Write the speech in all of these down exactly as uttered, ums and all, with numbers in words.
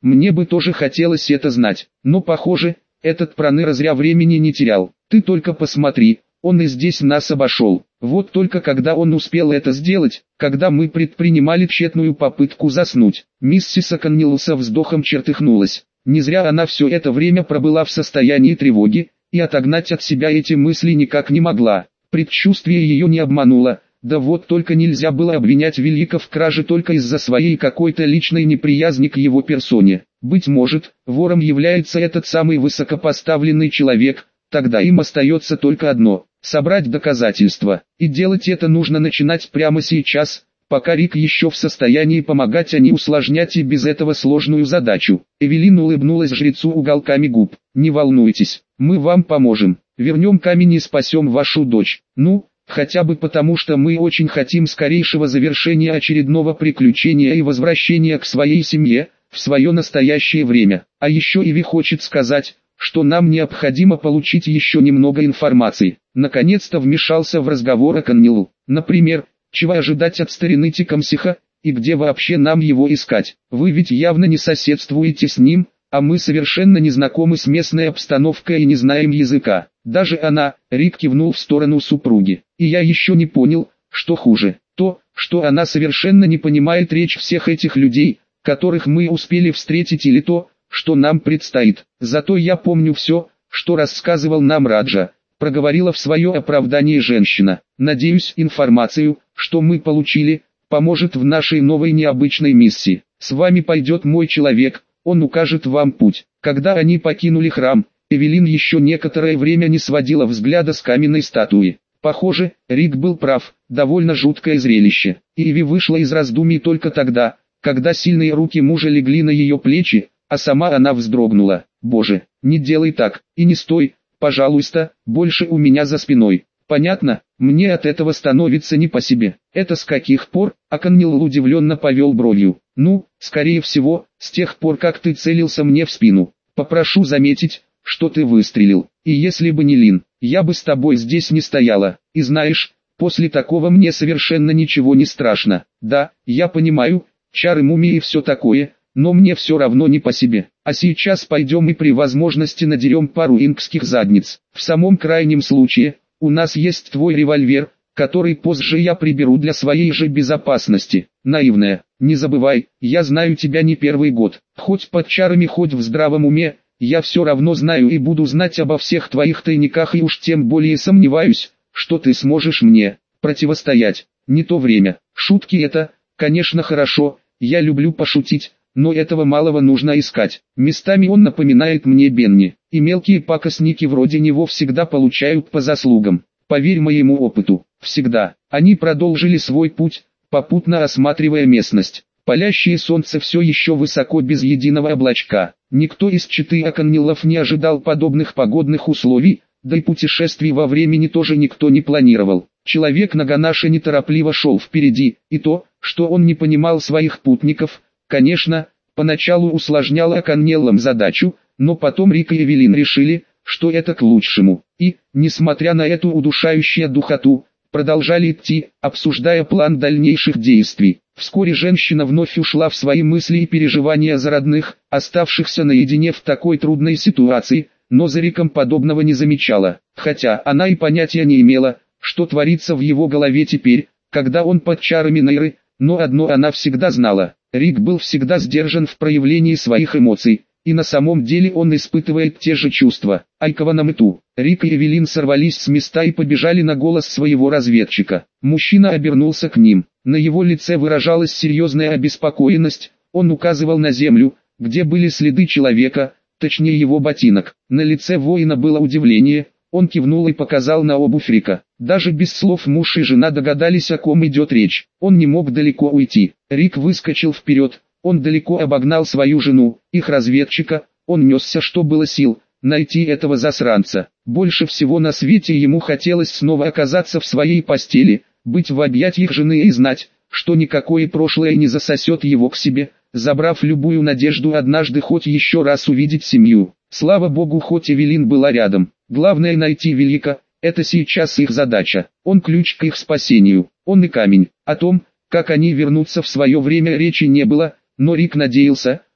Мне бы тоже хотелось это знать, но похоже, этот проныра зря времени не терял. Ты только посмотри, он и здесь нас обошел. Вот только когда он успел это сделать, когда мы предпринимали тщетную попытку заснуть. Миссис Оконнелл со вздохом чертыхнулась. Не зря она все это время пробыла в состоянии тревоги, и отогнать от себя эти мысли никак не могла. Предчувствие ее не обмануло, да вот только нельзя было обвинять Велика в краже только из-за своей какой-то личной неприязни к его персоне. Быть может, вором является этот самый высокопоставленный человек, тогда им остается только одно – собрать доказательства. И делать это нужно начинать прямо сейчас, пока Рик еще в состоянии помогать, а не усложнять и без этого сложную задачу. Эвелин улыбнулась жрецу уголками губ. «Не волнуйтесь, мы вам поможем. Вернем камень и спасем вашу дочь. Ну, хотя бы потому, что мы очень хотим скорейшего завершения очередного приключения и возвращения к своей семье, в свое настоящее время. А еще Иви хочет сказать, что нам необходимо получить еще немного информации». Наконец-то вмешался в разговор Оконнелл. «Например, чего ожидать от старины Текамсиха, и где вообще нам его искать? Вы ведь явно не соседствуете с ним, а мы совершенно не знакомы с местной обстановкой и не знаем языка. Даже она», — Рик кивнул в сторону супруги. «И я еще не понял, что хуже. То, что она совершенно не понимает речь всех этих людей, которых мы успели встретить, или то, что нам предстоит. Зато я помню все, что рассказывал нам Раджа», — проговорила в свое оправдание женщина. «Надеюсь, информацию, что мы получили, поможет в нашей новой необычной миссии. С вами пойдет мой человек, он укажет вам путь». Когда они покинули храм, Эвелин еще некоторое время не сводила взгляда с каменной статуи. Похоже, Рик был прав, довольно жуткое зрелище. Иви вышла из раздумий только тогда, когда сильные руки мужа легли на ее плечи, а сама она вздрогнула. «Боже, не делай так, и не стой, пожалуйста, больше у меня за спиной». «Понятно, мне от этого становится не по себе». «Это с каких пор?» — Оконнелл удивленно повел бровью. «Ну, скорее всего, с тех пор, как ты целился мне в спину. Попрошу заметить, что ты выстрелил. И если бы не Лин, я бы с тобой здесь не стояла. И знаешь, после такого мне совершенно ничего не страшно. Да, я понимаю, чары мумии и все такое, но мне все равно не по себе. А сейчас пойдем и при возможности надерем пару инкских задниц. В самом крайнем случае, у нас есть твой револьвер, который позже я приберу для своей же безопасности». «Наивная, не забывай, я знаю тебя не первый год. Хоть под чарами, хоть в здравом уме, я все равно знаю и буду знать обо всех твоих тайниках, и уж тем более сомневаюсь, что ты сможешь мне противостоять. Не то время. Шутки — это, конечно, хорошо, я люблю пошутить, но этого малого нужно искать. Местами он напоминает мне Бенни, и мелкие пакостники вроде него всегда получают по заслугам. Поверь моему опыту, всегда». Они продолжили свой путь, попутно осматривая местность. Палящее солнце все еще высоко без единого облачка. Никто из четы Оконнеллов не ожидал подобных погодных условий, да и путешествий во времени тоже никто не планировал. Человек Наганаша неторопливо шел впереди, и то, что он не понимал своих путников, конечно, поначалу усложняло Оконнеллам задачу, но потом Рик и Эвелин решили, что это к лучшему, и, несмотря на эту удушающую духоту, продолжали идти, обсуждая план дальнейших действий. Вскоре женщина вновь ушла в свои мысли и переживания за родных, оставшихся наедине в такой трудной ситуации, но за Риком подобного не замечала, хотя она и понятия не имела, что творится в его голове теперь, когда он под чарами Нейры, но одно она всегда знала: Рик был всегда сдержан в проявлении своих эмоций, и на самом деле он испытывает те же чувства. Айкова на мыту. Рик и Эвелин сорвались с места и побежали на голос своего разведчика. Мужчина обернулся к ним. На его лице выражалась серьезная обеспокоенность, он указывал на землю, где были следы человека, точнее его ботинок. На лице воина было удивление, он кивнул и показал на обувь Рика. Даже без слов муж и жена догадались, о ком идет речь. Он не мог далеко уйти. Рик выскочил вперед, он далеко обогнал свою жену, их разведчика, он несся что было сил, найти этого засранца. Больше всего на свете ему хотелось снова оказаться в своей постели, быть в объятиях жены и знать, что никакое прошлое не засосет его к себе, забрав любую надежду однажды хоть еще раз увидеть семью. Слава богу, хоть Эвелин была рядом. Главное найти Велика, это сейчас их задача. Он ключ к их спасению, он и камень. О том, как они вернутся в свое время, речи не было, но Рик надеялся,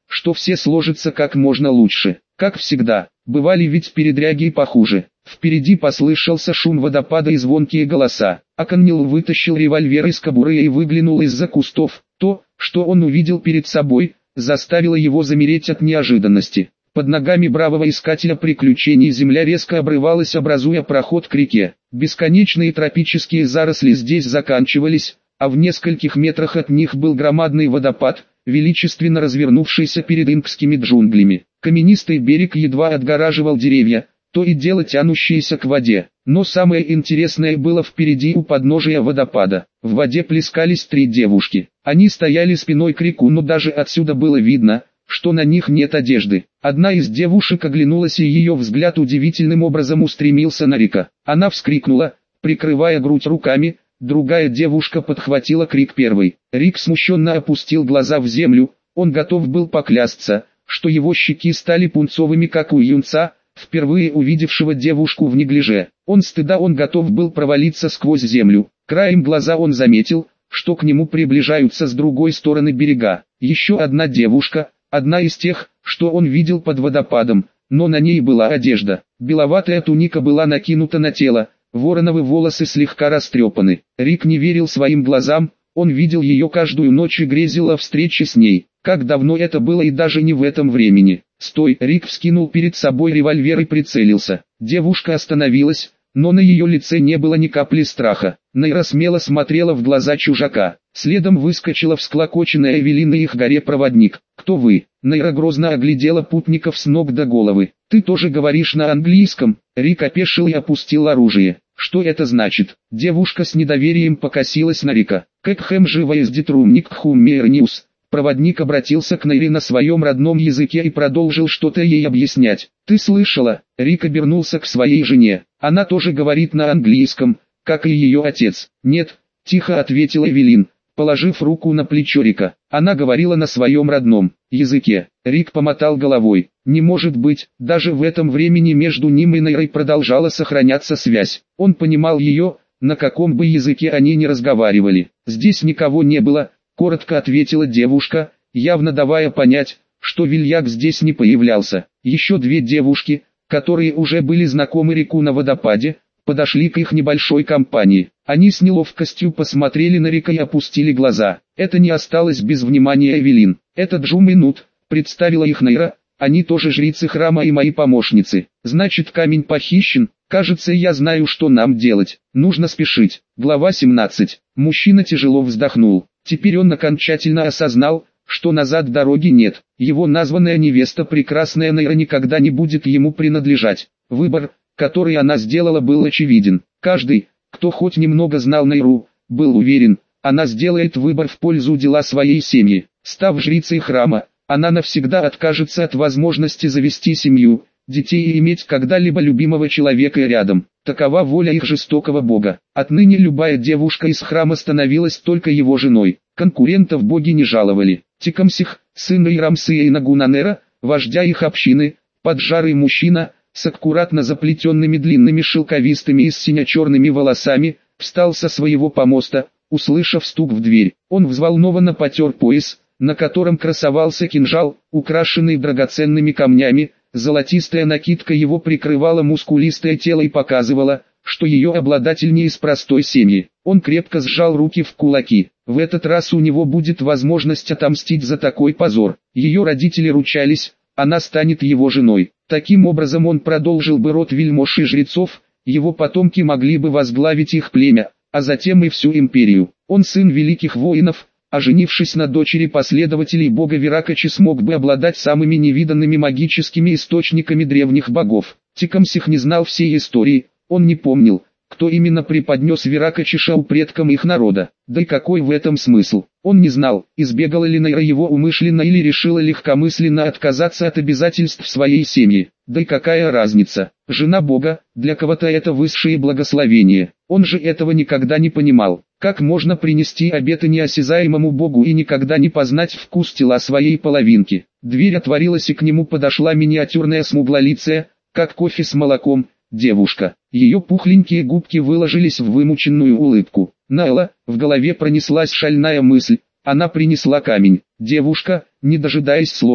что все сложится как можно лучше. Как всегда, бывали ведь передряги и похуже. Впереди послышался шум водопада и звонкие голоса. Аконнил вытащил револьвер из кобуры и выглянул из-за кустов. То, что он увидел перед собой, заставило его замереть от неожиданности. Под ногами бравого искателя приключений земля резко обрывалась, образуя проход к реке. Бесконечные тропические заросли здесь заканчивались, а в нескольких метрах от них был громадный водопад, величественно развернувшийся перед инкскими джунглями. Каменистый берег едва отгораживал деревья, то и дело тянущиеся к воде. Но самое интересное было впереди у подножия водопада. В воде плескались три девушки. Они стояли спиной к реку, но даже отсюда было видно, что на них нет одежды. Одна из девушек оглянулась, и ее взгляд удивительным образом устремился на Рика. Она вскрикнула, прикрывая грудь руками, другая девушка подхватила крик первой. Рик смущенно опустил глаза в землю, он готов был поклясться, что его щеки стали пунцовыми, как у юнца, впервые увидевшего девушку в неглиже. Он стыда он готов был провалиться сквозь землю. Краем глаза он заметил, что к нему приближаются с другой стороны берега. Еще одна девушка, одна из тех, что он видел под водопадом, но на ней была одежда. Беловатая туника была накинута на тело, вороновы волосы слегка растрепаны. Рик не верил своим глазам, он видел ее каждую ночь и грезил о встрече с ней. Как давно это было, и даже не в этом времени. «Стой!» Рик вскинул перед собой револьвер и прицелился. Девушка остановилась, но на ее лице не было ни капли страха. Нейра смело смотрела в глаза чужака. Следом выскочила всклокоченная Эвелина и их горе-проводник. «Кто вы?» Нейра грозно оглядела путников с ног до головы. «Ты тоже говоришь на английском?» Рик опешил и опустил оружие. «Что это значит?» Девушка с недоверием покосилась на Рика. «Кэкхэм живо из Детрумник Хуммерньюс». Проводник обратился к Нейре на своем родном языке и продолжил что-то ей объяснять. «Ты слышала?» Рик обернулся к своей жене. «Она тоже говорит на английском, как и ее отец». «Нет», — тихо ответила Эвелин, положив руку на плечо Рика. Она говорила на своем родном языке. Рик помотал головой. Не может быть, даже в этом времени между ним и Нейрой продолжала сохраняться связь. Он понимал ее, на каком бы языке они ни разговаривали. «Здесь никого не было», — коротко ответила девушка, явно давая понять, что Вильяк здесь не появлялся. Еще две девушки, которые уже были знакомы Рику на водопаде, подошли к их небольшой компании. Они с неловкостью посмотрели на Рика и опустили глаза. Это не осталось без внимания Эвелин. «Это Джум и Нут», — представила их Нейра, «они тоже жрицы храма и мои помощницы. Значит, камень похищен. Кажется, я знаю, что нам делать. Нужно спешить». Глава семнадцать. Мужчина тяжело вздохнул. Теперь он окончательно осознал, что назад дороги нет. Его названная невеста, прекрасная Нейра, никогда не будет ему принадлежать. Выбор, который она сделала, был очевиден. Каждый, кто хоть немного знал Нейру, был уверен, она сделает выбор в пользу дела своей семьи. Став жрицей храма, она навсегда откажется от возможности завести семью, детей и иметь когда-либо любимого человека рядом. Такова воля их жестокого бога. Отныне любая девушка из храма становилась только его женой. Конкурентов боги не жаловали. Тикамсих, сын Ирамсия и Нагунанера, вождя их общины, поджарый мужчина, с аккуратно заплетенными длинными шелковистыми и сине-черными волосами, встал со своего помоста, услышав стук в дверь. Он взволнованно потер пояс, на котором красовался кинжал, украшенный драгоценными камнями. Золотистая накидка его прикрывала мускулистое тело и показывала, что ее обладатель не из простой семьи. Он крепко сжал руки в кулаки. В этот раз у него будет возможность отомстить за такой позор. Ее родители ручались, она станет его женой. Таким образом он продолжил бы род вельмож и жрецов, его потомки могли бы возглавить их племя, а затем и всю империю. Он сын великих воинов, а женившись на дочери последователей бога Виракачи, смог бы обладать самыми невиданными магическими источниками древних богов. Тикамсих не знал всей истории, он не помнил, кто именно преподнес Виракачи Шау предкам их народа. Да и какой в этом смысл? Он не знал, избегала ли Нейра его умышленно или решила легкомысленно отказаться от обязательств своей семьи. Да и какая разница? Жена бога, для кого-то это высшее благословение. Он же этого никогда не понимал. Как можно принести обеты неосязаемому богу и никогда не познать вкус тела своей половинки? Дверь отворилась, и к нему подошла миниатюрная смуглолицая, как кофе с молоком, девушка. Ее пухленькие губки выложились в вымученную улыбку. Найла, в голове пронеслась шальная мысль, она принесла камень. Девушка, не дожидаясь слов,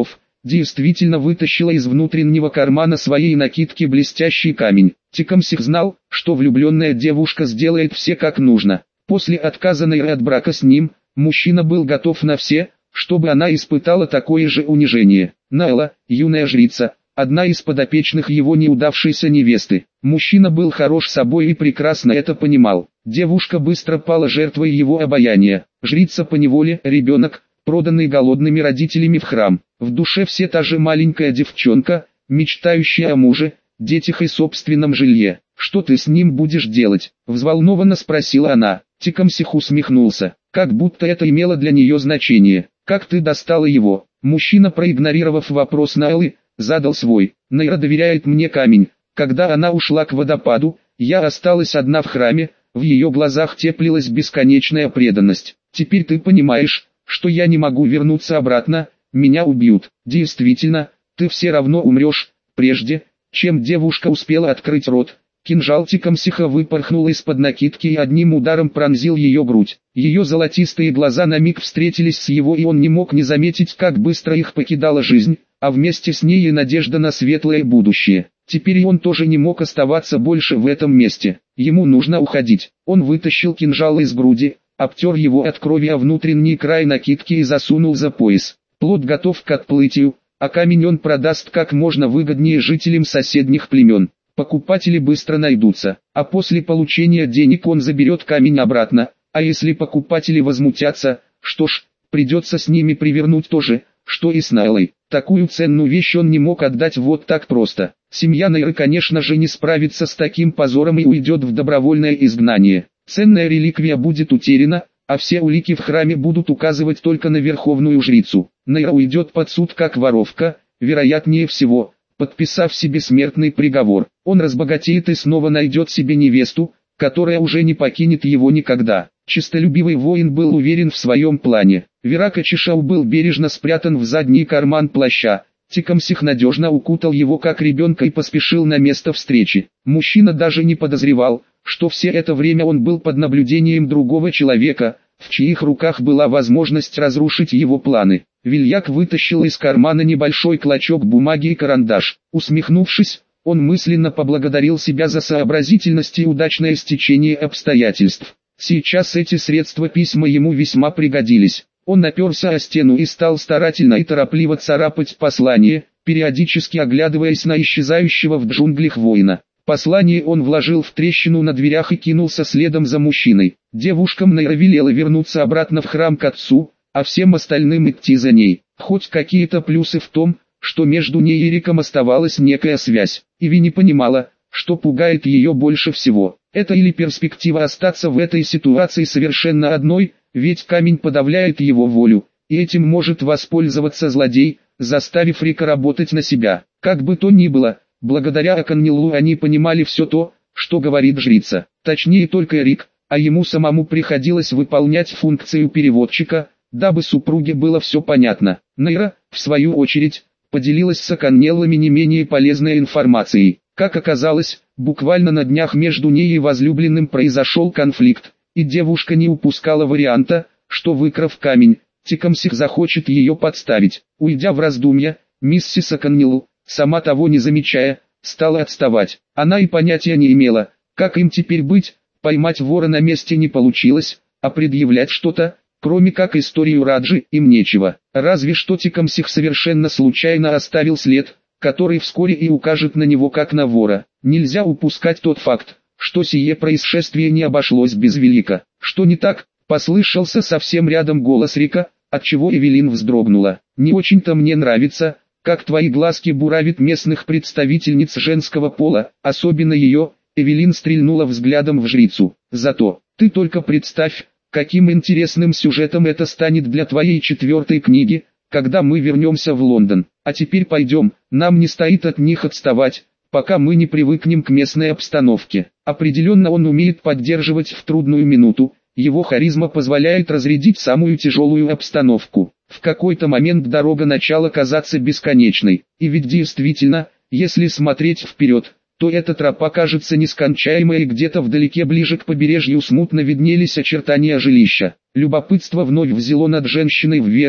действительно вытащила из внутреннего кармана своей накидки блестящий камень. Текамсих знал, что влюбленная девушка сделает все как нужно. После отказа Нейры от брака с ним, мужчина был готов на все, чтобы она испытала такое же унижение. Найла, юная жрица, одна из подопечных его неудавшейся невесты. Мужчина был хорош собой и прекрасно это понимал. Девушка быстро пала жертвой его обаяния. Жрица поневоле, ребенок, проданный голодными родителями в храм. В душе все та же маленькая девчонка, мечтающая о муже, детях и собственном жилье. «Что ты с ним будешь делать?» – взволнованно спросила она. Текамсих усмехнулся, как будто это имело для нее значение. «Как ты достала его?» Мужчина, проигнорировав вопрос Найлы, задал свой. «Найра доверяет мне камень. Когда она ушла к водопаду, я осталась одна в храме, в ее глазах теплилась бесконечная преданность. Теперь ты понимаешь, что я не могу вернуться обратно, меня убьют. Действительно, ты все равно умрешь, прежде, чем девушка успела открыть рот». Кинжал Текамсиха выпорхнул из-под накидки и одним ударом пронзил ее грудь. Ее золотистые глаза на миг встретились с его, и он не мог не заметить, как быстро их покидала жизнь, а вместе с ней и надежда на светлое будущее. Теперь и он тоже не мог оставаться больше в этом месте. Ему нужно уходить. Он вытащил кинжал из груди, обтер его от крови о внутренний край накидки и засунул за пояс. Плод готов к отплытию, а камень он продаст как можно выгоднее жителям соседних племен. Покупатели быстро найдутся, а после получения денег он заберет камень обратно, а если покупатели возмутятся, что ж, придется с ними привернуть то же, что и с Найлой. Такую ценную вещь он не мог отдать вот так просто. Семья Найры, конечно же, не справится с таким позором и уйдет в добровольное изгнание. Ценная реликвия будет утеряна, а все улики в храме будут указывать только на верховную жрицу. Найра уйдет под суд как воровка, вероятнее всего, подписав себе смертный приговор. Он разбогатеет и снова найдет себе невесту, которая уже не покинет его никогда. Честолюбивый воин был уверен в своем плане. Вирака Чишау был бережно спрятан в задний карман плаща. Текамсих надежно укутал его как ребенка и поспешил на место встречи. Мужчина даже не подозревал, что все это время он был под наблюдением другого человека, в чьих руках была возможность разрушить его планы. Вильяк вытащил из кармана небольшой клочок бумаги и карандаш. Усмехнувшись, он мысленно поблагодарил себя за сообразительность и удачное стечение обстоятельств. Сейчас эти средства письма ему весьма пригодились. Он оперся о стену и стал старательно и торопливо царапать послание, периодически оглядываясь на исчезающего в джунглях воина. Послание он вложил в трещину на дверях и кинулся следом за мужчиной. Девушкам Найра велела вернуться обратно в храм к отцу, а всем остальным идти за ней. Хоть какие-то плюсы в том, что между ней и Риком оставалась некая связь. Иви не понимала, что пугает ее больше всего. Это или перспектива остаться в этой ситуации совершенно одной, ведь камень подавляет его волю, и этим может воспользоваться злодей, заставив Рика работать на себя. Как бы то ни было, благодаря Аканнилу они понимали все то, что говорит жрица. Точнее только Рик, а ему самому приходилось выполнять функцию переводчика, дабы супруге было все понятно. Найра, в свою очередь, поделилась с Аканнеллами не менее полезной информацией. Как оказалось, буквально на днях между ней и возлюбленным произошел конфликт, и девушка не упускала варианта, что, выкрав камень, Текамсих захочет ее подставить. Уйдя в раздумья, миссис Аканнилл, сама того не замечая, стала отставать. Она и понятия не имела, как им теперь быть, поймать вора на месте не получилось, а предъявлять что-то, кроме как историю Раджи, им нечего. Разве что Текамсих совершенно случайно оставил след, который вскоре и укажет на него как на вора. Нельзя упускать тот факт, что сие происшествие не обошлось без Велика. Что не так? Послышался совсем рядом голос Рика, отчего Эвелин вздрогнула. Не очень-то мне нравится, как твои глазки буравят местных представительниц женского пола, особенно ее. Эвелин стрельнула взглядом в жрицу. Зато, ты только представь, каким интересным сюжетом это станет для твоей четвертой книги, когда мы вернемся в Лондон. А теперь пойдем, нам не стоит от них отставать, пока мы не привыкнем к местной обстановке. Определенно он умеет поддерживать в трудную минуту, его харизма позволяет разрядить самую тяжелую обстановку. В какой-то момент дорога начала казаться бесконечной, и ведь действительно, если смотреть вперед, то эта тропа кажется нескончаемой, и где-то вдалеке ближе к побережью смутно виднелись очертания жилища. Любопытство вновь взяло над женщиной вверх,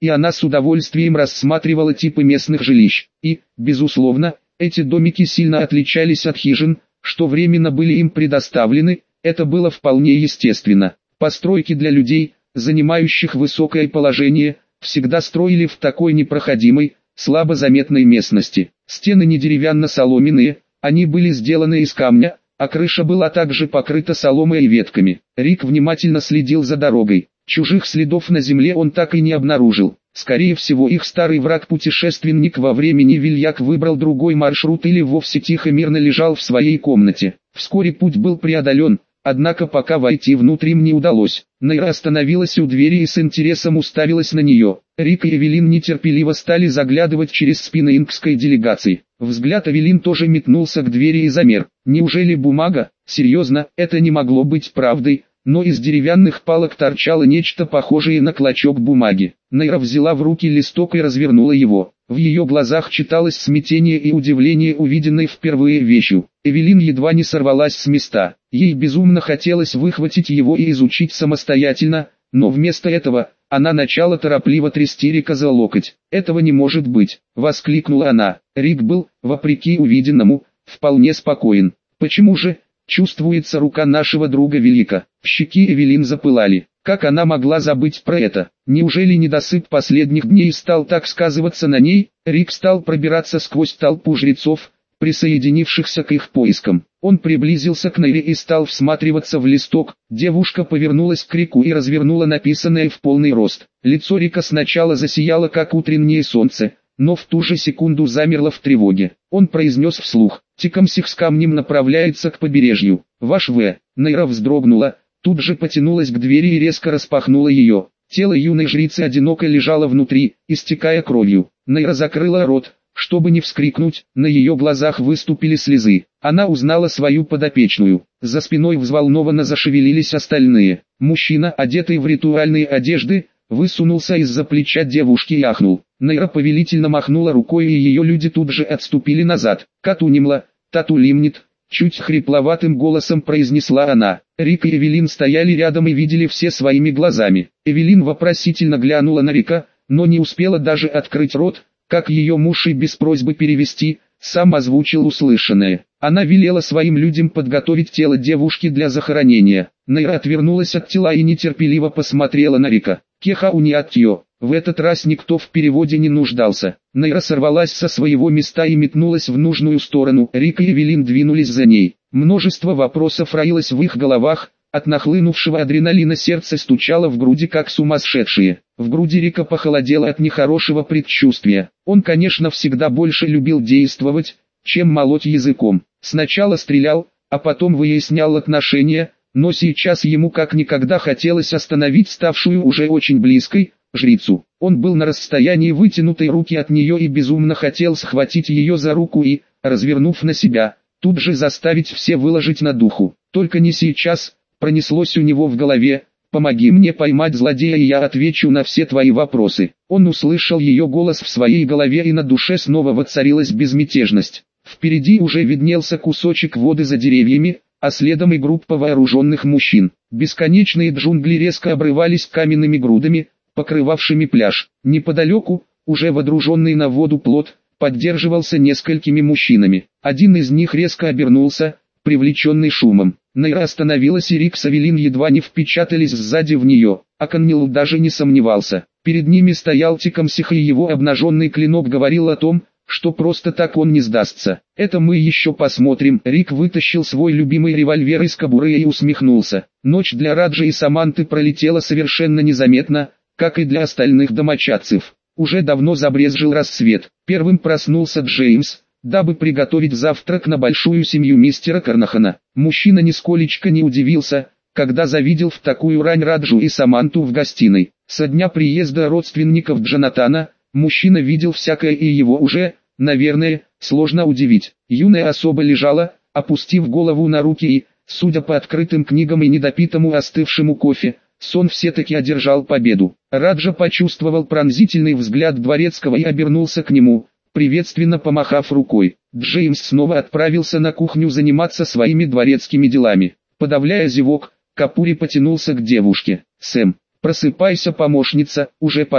и она с удовольствием рассматривала типы местных жилищ. И, безусловно, эти домики сильно отличались от хижин, что временно были им предоставлены, это было вполне естественно. Постройки для людей, занимающих высокое положение, всегда строили в такой непроходимой, слабо заметной местности. Стены не деревянно-соломенные, они были сделаны из камня, а крыша была также покрыта соломой и ветками. Рик внимательно следил за дорогой. Чужих следов на земле он так и не обнаружил. Скорее всего, их старый враг-путешественник во времени Вильяк выбрал другой маршрут или вовсе тихо-мирно лежал в своей комнате. Вскоре путь был преодолен, однако пока войти внутрь им не удалось. Нейра остановилась у двери и с интересом уставилась на нее. Рик и Эвелин нетерпеливо стали заглядывать через спины инкской делегации. Взгляд Эвелин тоже метнулся к двери и замер. Неужели бумага? Серьезно, это не могло быть правдой. Но из деревянных палок торчало нечто похожее на клочок бумаги. Нейра взяла в руки листок и развернула его. В ее глазах читалось смятение и удивление увиденной впервые вещью. Эвелин едва не сорвалась с места. Ей безумно хотелось выхватить его и изучить самостоятельно, но вместо этого она начала торопливо трясти Рика за локоть. «Этого не может быть!» — воскликнула она. Рик был, вопреки увиденному, вполне спокоен. «Почему же?» Чувствуется рука нашего друга Велика. Щеки Эвелин запылали. Как она могла забыть про это? Неужели недосып последних дней стал так сказываться на ней? Рик стал пробираться сквозь толпу жрецов, присоединившихся к их поискам. Он приблизился к Нейре и стал всматриваться в листок. Девушка повернулась к Рику и развернула написанное в полный рост. Лицо Рика сначала засияло, как утреннее солнце, но в ту же секунду замерло в тревоге. Он произнес вслух: «Текамсих с камнем направляется к побережью. Ваш В». Нейра вздрогнула, тут же потянулась к двери и резко распахнула ее. Тело юной жрицы одиноко лежало внутри, истекая кровью. Нейра закрыла рот, чтобы не вскрикнуть, на ее глазах выступили слезы. Она узнала свою подопечную. За спиной взволнованно зашевелились остальные. Мужчина, одетый в ритуальные одежды, высунулся из-за плеча девушки и ахнул. Нейра повелительно махнула рукой, и ее люди тут же отступили назад. «Катунимла, татулимнит», — чуть хрипловатым голосом произнесла она. Рик и Эвелин стояли рядом и видели все своими глазами. Эвелин вопросительно глянула на Рика, но не успела даже открыть рот, как ее муж и без просьбы перевести, сам озвучил услышанное. Она велела своим людям подготовить тело девушки для захоронения. Нейра отвернулась от тела и нетерпеливо посмотрела на Рика. «Кеха униатьё». В этот раз никто в переводе не нуждался. Нейра сорвалась со своего места и метнулась в нужную сторону. Рик и Эвелин двинулись за ней. Множество вопросов роилось в их головах. От нахлынувшего адреналина сердце стучало в груди как сумасшедшее. В груди Рика похолодело от нехорошего предчувствия. Он, конечно, всегда больше любил действовать, чем молоть языком. Сначала стрелял, а потом выяснял отношения, но сейчас ему как никогда хотелось остановить ставшую уже очень близкой жрицу. Он был на расстоянии вытянутой руки от нее и безумно хотел схватить ее за руку и, развернув на себя, тут же заставить все выложить на духу. «Только не сейчас», пронеслось у него в голове. «Помоги мне поймать злодея, и я отвечу на все твои вопросы». Он услышал ее голос в своей голове, и на душе снова воцарилась безмятежность. Впереди уже виднелся кусочек воды за деревьями, а следом и группа вооруженных мужчин. Бесконечные джунгли резко обрывались каменными грудами, покрывавшими пляж. Неподалеку, уже водруженный на воду плот, поддерживался несколькими мужчинами. Один из них резко обернулся, привлеченный шумом. Нейра остановилась, и Рик с Эвелин едва не впечатались сзади в нее. А Каннилл даже не сомневался. Перед ними стоял Текамсих, и его обнаженный клинок говорил о том, что просто так он не сдастся. «Это мы еще посмотрим». Рик вытащил свой любимый револьвер из кобуры и усмехнулся. Ночь для Раджа и Саманты пролетела совершенно незаметно, как и для остальных домочадцев. Уже давно забрезжил рассвет. Первым проснулся Джеймс, дабы приготовить завтрак на большую семью мистера Карнахана. Мужчина нисколечко не удивился, когда завидел в такую рань Раджу и Саманту в гостиной. Со дня приезда родственников Джонатана, мужчина видел всякое, и его уже, наверное, сложно удивить. Юная особа лежала, опустив голову на руки, и, судя по открытым книгам и недопитому остывшему кофе, сон все-таки одержал победу. Раджа почувствовал пронзительный взгляд дворецкого и обернулся к нему, приветственно помахав рукой. Джеймс снова отправился на кухню заниматься своими дворецкими делами. Подавляя зевок, Капури потянулся к девушке. «Сэм, просыпайся, помощница, уже пора».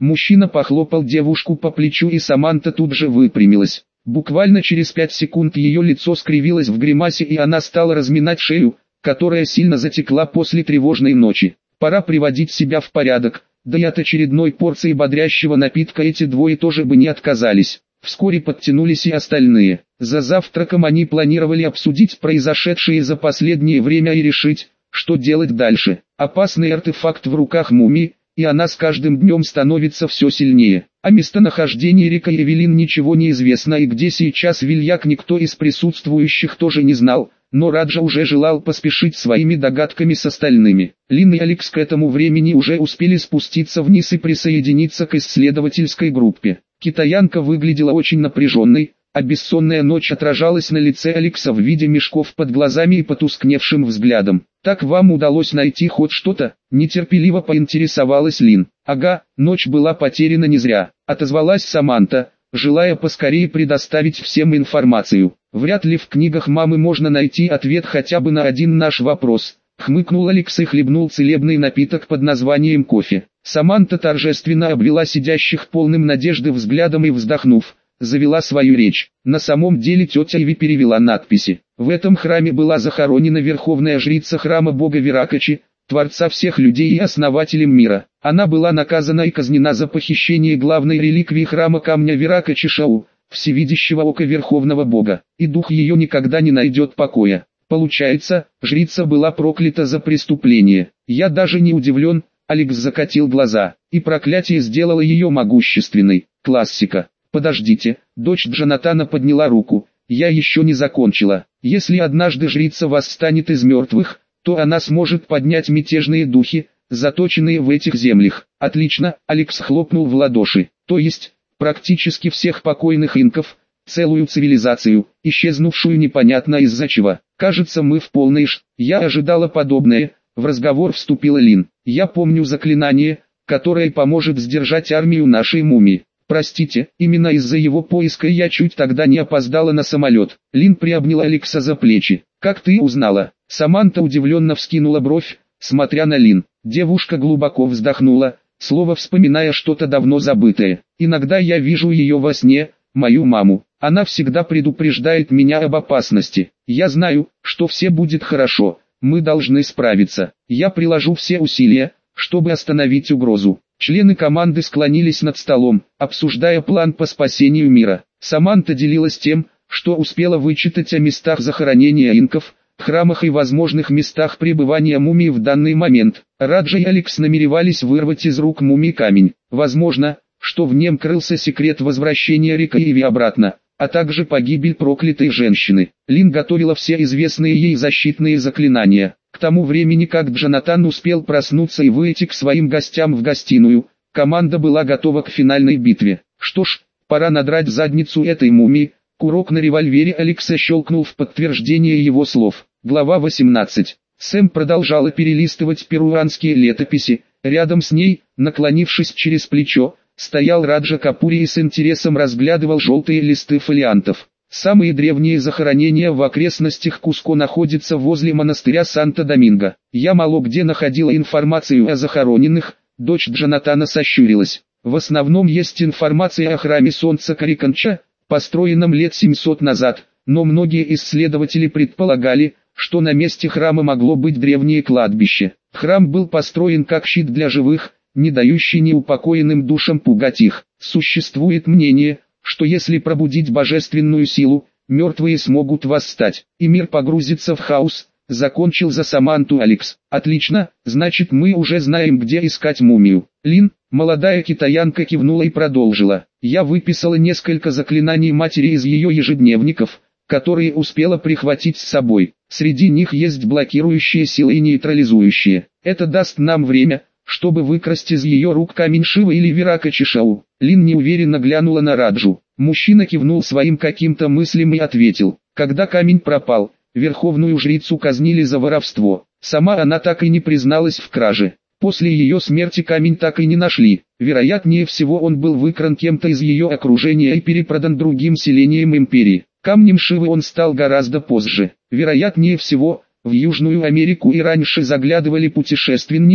Мужчина похлопал девушку по плечу, и Саманта тут же выпрямилась. Буквально через пять секунд ее лицо скривилось в гримасе, и она стала разминать шею, которая сильно затекла после тревожной ночи. Пора приводить себя в порядок, да и от очередной порции бодрящего напитка эти двое тоже бы не отказались. Вскоре подтянулись и остальные. За завтраком они планировали обсудить произошедшее за последнее время и решить, что делать дальше. Опасный артефакт в руках мумии, и она с каждым днем становится все сильнее. О местонахождении Рика и Эвелин ничего не известно, и где сейчас Вильяк никто из присутствующих тоже не знал, но Раджа уже желал поспешить своими догадками с остальными. Лин и Алекс к этому времени уже успели спуститься вниз и присоединиться к исследовательской группе. Китаянка выглядела очень напряженной, а бессонная ночь отражалась на лице Алекса в виде мешков под глазами и потускневшим взглядом. «Так вам удалось найти хоть что-то?» – нетерпеливо поинтересовалась Лин. «Ага, ночь была потеряна не зря», – отозвалась Саманта, желая поскорее предоставить всем информацию. «Вряд ли в книгах мамы можно найти ответ хотя бы на один наш вопрос», – хмыкнул Алекс и хлебнул целебный напиток под названием кофе. Саманта торжественно обвела сидящих полным надежды взглядом и, вздохнув, завела свою речь. На самом деле тетя Иви перевела надписи. В этом храме была захоронена верховная жрица храма бога Виракачи, творца всех людей и основателем мира. Она была наказана и казнена за похищение главной реликвии храма камня Виракачи Шау, всевидящего ока верховного бога, и дух ее никогда не найдет покоя. Получается, жрица была проклята за преступление. Я даже не удивлен, Алекс закатил глаза, и проклятие сделало ее могущественной. Классика. «Подождите», дочь Джонатана подняла руку, «я еще не закончила. Если однажды жрица восстанет из мертвых, то она сможет поднять мятежные духи, заточенные в этих землях». «Отлично», Алекс хлопнул в ладоши, «то есть, практически всех покойных инков, целую цивилизацию, исчезнувшую непонятно из-за чего. Кажется, мы в полной ш... Я ожидала подобное», в разговор вступила Лин. «Я помню заклинание, которое поможет сдержать армию нашей мумии. Простите, именно из-за его поиска я чуть тогда не опоздала на самолет». Лин приобняла Алекса за плечи. «Как ты узнала?» Саманта удивленно вскинула бровь, смотря на Лин. Девушка глубоко вздохнула, словно вспоминая что-то давно забытое. «Иногда я вижу ее во сне, мою маму. Она всегда предупреждает меня об опасности. Я знаю, что все будет хорошо, мы должны справиться. Я приложу все усилия, чтобы остановить угрозу». Члены команды склонились над столом, обсуждая план по спасению мира. Саманта делилась тем, что успела вычитать о местах захоронения инков, храмах и возможных местах пребывания мумии в данный момент. Раджа и Алекс намеревались вырвать из рук мумии камень. Возможно, что в нем крылся секрет возвращения Рика и Иви обратно, а также погибель проклятой женщины. Лин готовила все известные ей защитные заклинания. К тому времени, как Джонатан успел проснуться и выйти к своим гостям в гостиную, команда была готова к финальной битве. Что ж, пора надрать задницу этой мумии. Курок на револьвере Алекса щелкнул в подтверждение его слов. Глава восемнадцать. Сэм продолжала перелистывать перуанские летописи. Рядом с ней, наклонившись через плечо, стоял Раджа Капури и с интересом разглядывал желтые листы фолиантов. Самые древние захоронения в окрестностях Куско находятся возле монастыря Санто-Доминго. Я мало где находила информацию о захороненных, дочь Джонатана сощурилась. В основном есть информация о храме Солнца Кариканча, построенном лет семьсот назад, но многие исследователи предполагали, что на месте храма могло быть древнее кладбище. Храм был построен как щит для живых, не дающий неупокоенным душам пугать их. Существует мнение, что если пробудить божественную силу, мертвые смогут восстать, и мир погрузится в хаос, закончил за Саманту Алекс. «Отлично, значит мы уже знаем, где искать мумию». Лин, молодая китаянка, кивнула и продолжила. «Я выписала несколько заклинаний матери из ее ежедневников, которые успела прихватить с собой. Среди них есть блокирующие силы и нейтрализующие. Это даст нам время, чтобы выкрасть из ее рук камень Шивы или Виракачи Шау». Лин неуверенно глянула на Раджу. Мужчина кивнул своим каким-то мыслям и ответил: «Когда камень пропал, верховную жрицу казнили за воровство. Сама она так и не призналась в краже. После ее смерти камень так и не нашли. Вероятнее всего он был выкран кем-то из ее окружения и перепродан другим селениям империи. Камнем Шивы он стал гораздо позже. Вероятнее всего, в Южную Америку и раньше заглядывали путешественники,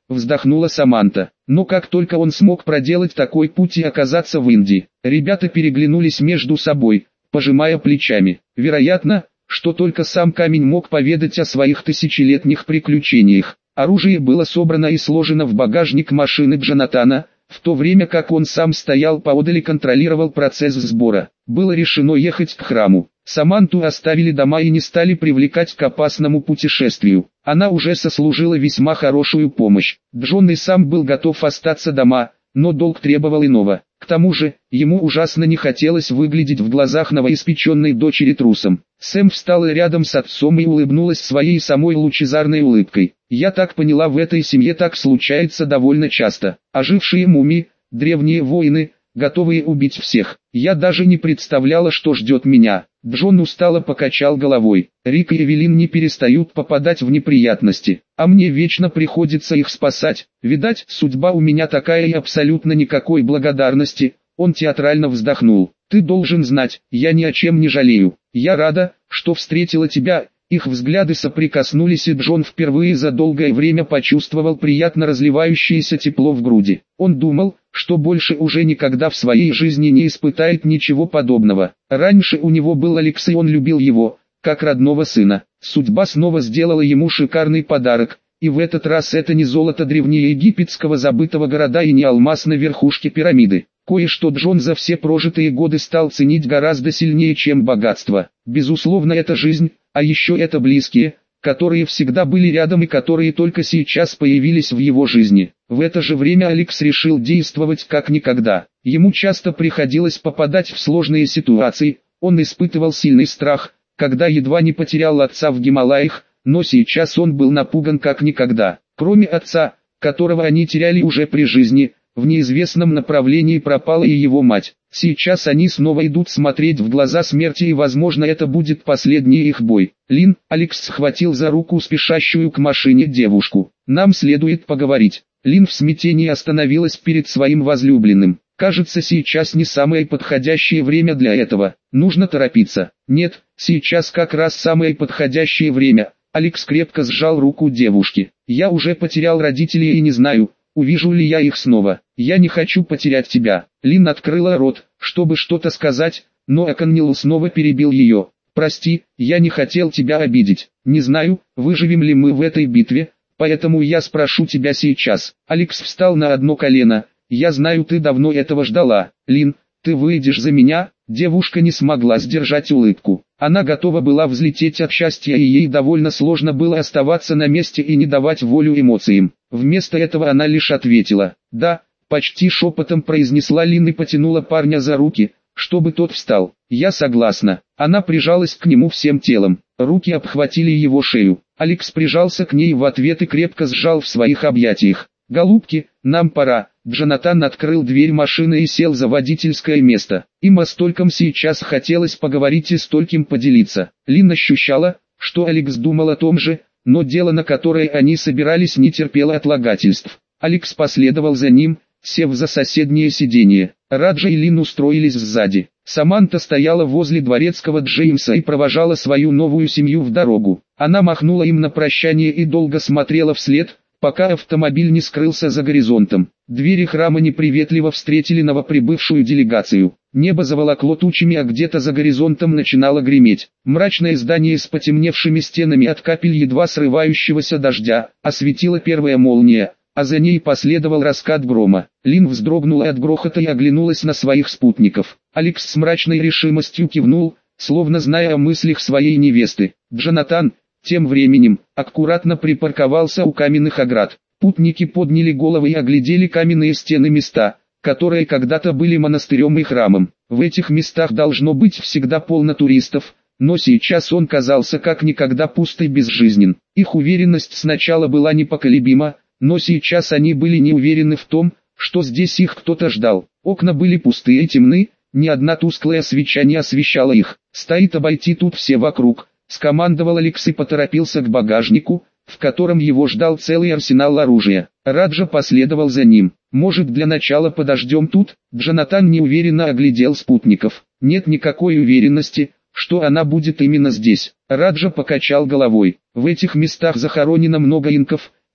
вздохнула Саманта. Но как только он смог проделать такой путь и оказаться в Индии, ребята переглянулись между собой, пожимая плечами. Вероятно, что только сам камень мог поведать о своих тысячелетних приключениях. Оружие было собрано и сложено в багажник машины Джонатана, в то время как он сам стоял поодаль и контролировал процесс сбора. Было решено ехать к храму. Саманту оставили дома и не стали привлекать к опасному путешествию. Она уже сослужила весьма хорошую помощь. Джон и сам был готов остаться дома, но долг требовал иного. К тому же, ему ужасно не хотелось выглядеть в глазах новоиспеченной дочери трусом. Сэм встала рядом с отцом и улыбнулась своей самой лучезарной улыбкой. «Я так поняла, в этой семье так случается довольно часто. Ожившие мумии, древние воины, готовые убить всех. Я даже не представляла, что ждет меня». Джон устало покачал головой. «Рик и Эвелин не перестают попадать в неприятности, а мне вечно приходится их спасать. Видать, судьба у меня такая и абсолютно никакой благодарности». Он театрально вздохнул. «Ты должен знать, я ни о чем не жалею. Я рада, что встретила тебя». Их взгляды соприкоснулись, и Джон впервые за долгое время почувствовал приятно разливающееся тепло в груди. Он думал, что больше уже никогда в своей жизни не испытает ничего подобного. Раньше у него был Алекс, и он любил его, как родного сына. Судьба снова сделала ему шикарный подарок, и в этот раз это не золото древнеегипетского забытого города и не алмаз на верхушке пирамиды. Кое-что Джон за все прожитые годы стал ценить гораздо сильнее, чем богатство. Безусловно, это жизнь, а еще это близкие, которые всегда были рядом и которые только сейчас появились в его жизни. В это же время Алекс решил действовать как никогда. Ему часто приходилось попадать в сложные ситуации, он испытывал сильный страх, когда едва не потерял отца в Гималаях, но сейчас он был напуган как никогда. Кроме отца, которого они теряли уже при жизни, в неизвестном направлении пропала и его мать. Сейчас они снова идут смотреть в глаза смерти, и возможно это будет последний их бой. «Лин», Алекс схватил за руку спешащую к машине девушку. «Нам следует поговорить». Лин в смятении остановилась перед своим возлюбленным. «Кажется, сейчас не самое подходящее время для этого. Нужно торопиться». «Нет, сейчас как раз самое подходящее время». Алекс крепко сжал руку девушки. «Я уже потерял родителей и не знаю, увижу ли я их снова. Я не хочу потерять тебя». Лин открыла рот, чтобы что-то сказать, но Аканнил снова перебил ее. «Прости, я не хотел тебя обидеть. Не знаю, выживем ли мы в этой битве, поэтому я спрошу тебя сейчас». Алекс встал на одно колено. «Я знаю, ты давно этого ждала. Лин, ты выйдешь за меня?» Девушка не смогла сдержать улыбку. Она готова была взлететь от счастья, и ей довольно сложно было оставаться на месте и не давать волю эмоциям. Вместо этого она лишь ответила «да», почти шепотом произнесла Лин и потянула парня за руки, чтобы тот встал. «Я согласна». Она прижалась к нему всем телом, руки обхватили его шею. Алекс прижался к ней в ответ и крепко сжал в своих объятиях. «Голубки, нам пора». Джонатан открыл дверь машины и сел за водительское место. Им о стольком сейчас хотелось поговорить и стольким поделиться. Лин ощущала, что Алекс думал о том же, но дело, на которое они собирались, не терпело отлагательств. Алекс последовал за ним, сев за соседнее сиденье. Раджа и Лин устроились сзади. Саманта стояла возле дворецкого Джеймса и провожала свою новую семью в дорогу. Она махнула им на прощание и долго смотрела вслед, пока автомобиль не скрылся за горизонтом. Двери храма неприветливо встретили новоприбывшую делегацию. Небо заволокло тучами, а где-то за горизонтом начинало греметь. Мрачное здание с потемневшими стенами от капель едва срывающегося дождя осветила первая молния, а за ней последовал раскат грома. Лин вздрогнула от грохота и оглянулась на своих спутников. Алекс с мрачной решимостью кивнул, словно зная о мыслях своей невесты. Джонатан, тем временем, аккуратно припарковался у каменных оград. Путники подняли головы и оглядели каменные стены места, которые когда-то были монастырем и храмом. В этих местах должно быть всегда полно туристов, но сейчас он казался как никогда пуст и безжизнен. Их уверенность сначала была непоколебима, но сейчас они были не уверены в том, что здесь их кто-то ждал. Окна были пустые и темны, ни одна тусклая свеча не освещала их. «Стоит обойти тут все вокруг», — скомандовал Алекс и поторопился к багажнику, в котором его ждал целый арсенал оружия. Раджа последовал за ним. «Может, для начала подождем тут?» Джонатан неуверенно оглядел спутников. «Нет никакой уверенности, что она будет именно здесь». Раджа покачал головой. «В этих местах захоронено много инков,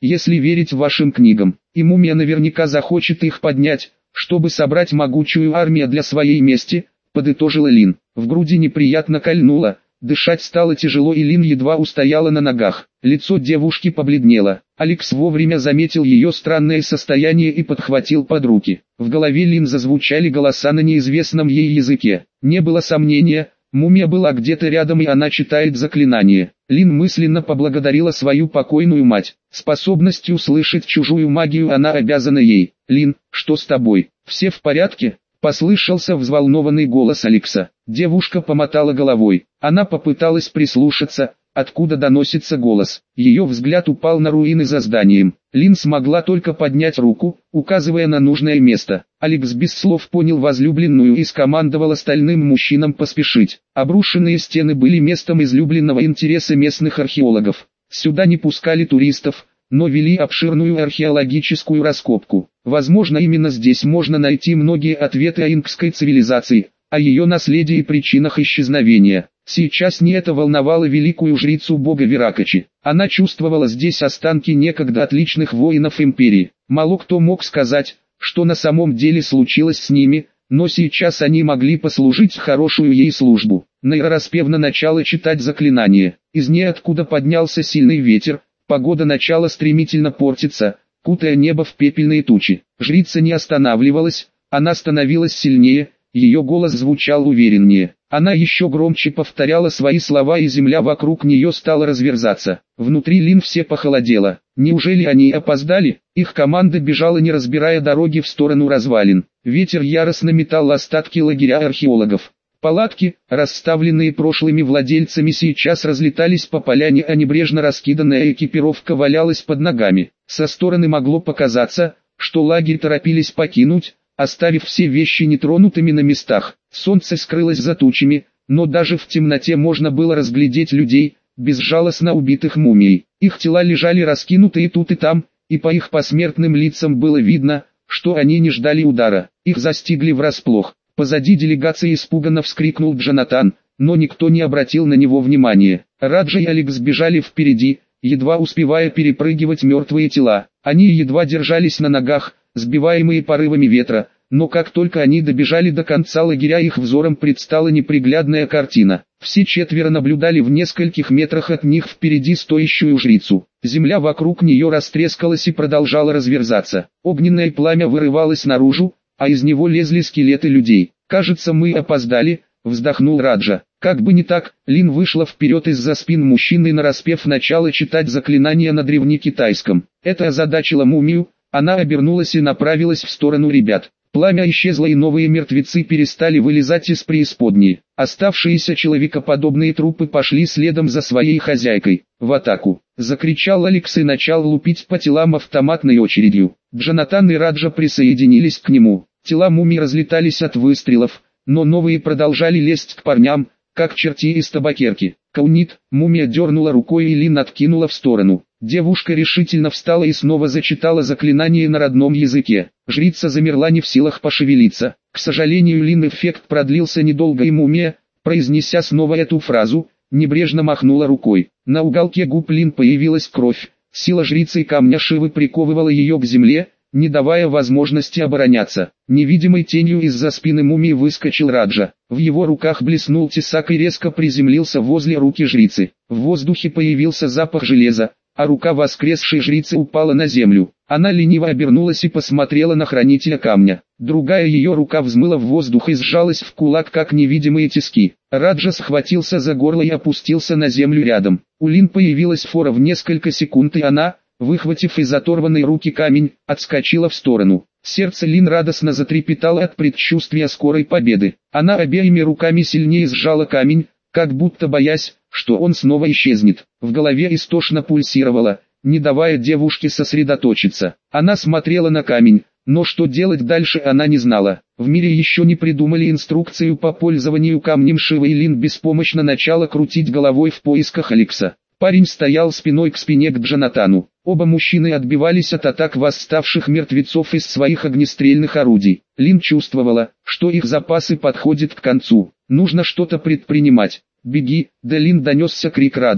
если верить вашим книгам. И мумия наверняка захочет их поднять, чтобы собрать могучую армию для своей мести, подытожила Лин. В груди неприятно кольнуло, дышать стало тяжело и Лин едва устояла на ногах. Лицо девушки побледнело. Алекс вовремя заметил ее странное состояние и подхватил под руки. В голове Лин зазвучали голоса на неизвестном ей языке. Не было сомнения, мумия была где-то рядом и она читает заклинание. Лин мысленно поблагодарила свою покойную мать. Способностью услышать чужую магию она обязана ей. «Лин, что с тобой? Все в порядке?» Послышался взволнованный голос Алекса. Девушка помотала головой. Она попыталась прислушаться, откуда доносится голос. Ее взгляд упал на руины за зданием. Лин смогла только поднять руку, указывая на нужное место. Алекс без слов понял возлюбленную и скомандовал остальным мужчинам поспешить. Обрушенные стены были местом излюбленного интереса местных археологов. Сюда не пускали туристов, но вели обширную археологическую раскопку. Возможно, именно здесь можно найти многие ответы о инкской цивилизации, о ее наследии и причинах исчезновения. Сейчас не это волновало великую жрицу бога Виракачи. Она чувствовала здесь останки некогда отличных воинов империи. Мало кто мог сказать, что на самом деле случилось с ними, но сейчас они могли послужить хорошую ей службу. Нейра распевно начала читать заклинание. Из ниоткуда поднялся сильный ветер. Погода начала стремительно портиться, кутая небо в пепельные тучи. Жрица не останавливалась, она становилась сильнее, ее голос звучал увереннее. Она еще громче повторяла свои слова, и земля вокруг нее стала разверзаться. Внутри Лин все похолодело. Неужели они опоздали? Их команда бежала, не разбирая дороги, в сторону развалин. Ветер яростно метал остатки лагеря археологов. Палатки, расставленные прошлыми владельцами, сейчас разлетались по поляне, а небрежно раскиданная экипировка валялась под ногами. Со стороны могло показаться, что лагерь торопились покинуть, оставив все вещи нетронутыми на местах. Солнце скрылось за тучами, но даже в темноте можно было разглядеть людей, безжалостно убитых мумией. Их тела лежали раскинутые тут и там, и по их посмертным лицам было видно, что они не ждали удара. Их застигли врасплох. Позади делегации испуганно вскрикнул Джонатан, но никто не обратил на него внимания. Раджа и Алекс бежали впереди, едва успевая перепрыгивать мертвые тела. Они едва держались на ногах, сбиваемые порывами ветра, но как только они добежали до конца лагеря, их взором предстала неприглядная картина. Все четверо наблюдали в нескольких метрах от них впереди стоящую жрицу. Земля вокруг нее растрескалась и продолжала разверзаться. Огненное пламя вырывалось наружу, а из него лезли скелеты людей. «Кажется, мы опоздали», — вздохнул Раджа. Как бы не так, Лин вышла вперед из-за спин мужчины и нараспев начала читать заклинания на древнекитайском. Это озадачило мумию, она обернулась и направилась в сторону ребят. Пламя исчезло, и новые мертвецы перестали вылезать из преисподней. Оставшиеся человекоподобные трупы пошли следом за своей хозяйкой. «В атаку!» — закричал Алекс и начал лупить по телам автоматной очередью. Джонатан и Раджа присоединились к нему. Тела мумий разлетались от выстрелов, но новые продолжали лезть к парням, как черти из табакерки. «Каунит!» — мумия дернула рукой, и Лин откинула в сторону. Девушка решительно встала и снова зачитала заклинание на родном языке. Жрица замерла, не в силах пошевелиться. К сожалению, Лин эффект продлился недолго, и мумия, произнеся снова эту фразу, небрежно махнула рукой. На уголке губ Лин появилась кровь. Сила жрицы камня Шивы приковывала ее к земле, не давая возможности обороняться. Невидимой тенью из-за спины мумии выскочил Раджа. В его руках блеснул тесак и резко приземлился возле руки жрицы. В воздухе появился запах железа, а рука воскресшей жрицы упала на землю. Она лениво обернулась и посмотрела на хранителя камня. Другая ее рука взмыла в воздух и сжалась в кулак, как невидимые тиски. Раджа схватился за горло и опустился на землю рядом. У Лин появилась фора в несколько секунд, и она, выхватив из оторванной руки камень, отскочила в сторону. Сердце Лин радостно затрепетало от предчувствия скорой победы. Она обеими руками сильнее сжала камень, как будто боясь, что он снова исчезнет. В голове истошно пульсировало, не давая девушке сосредоточиться. Она смотрела на камень, но что делать дальше она не знала. В мире еще не придумали инструкцию по пользованию камнем Шивы, и Лин беспомощно начала крутить головой в поисках Алекса. Парень стоял спиной к спине к Джонатану. Оба мужчины отбивались от атак восставших мертвецов из своих огнестрельных орудий. Лин чувствовала, что их запасы подходят к концу. Нужно что-то предпринимать. «Беги!» — до Лин донесся крик Раджи.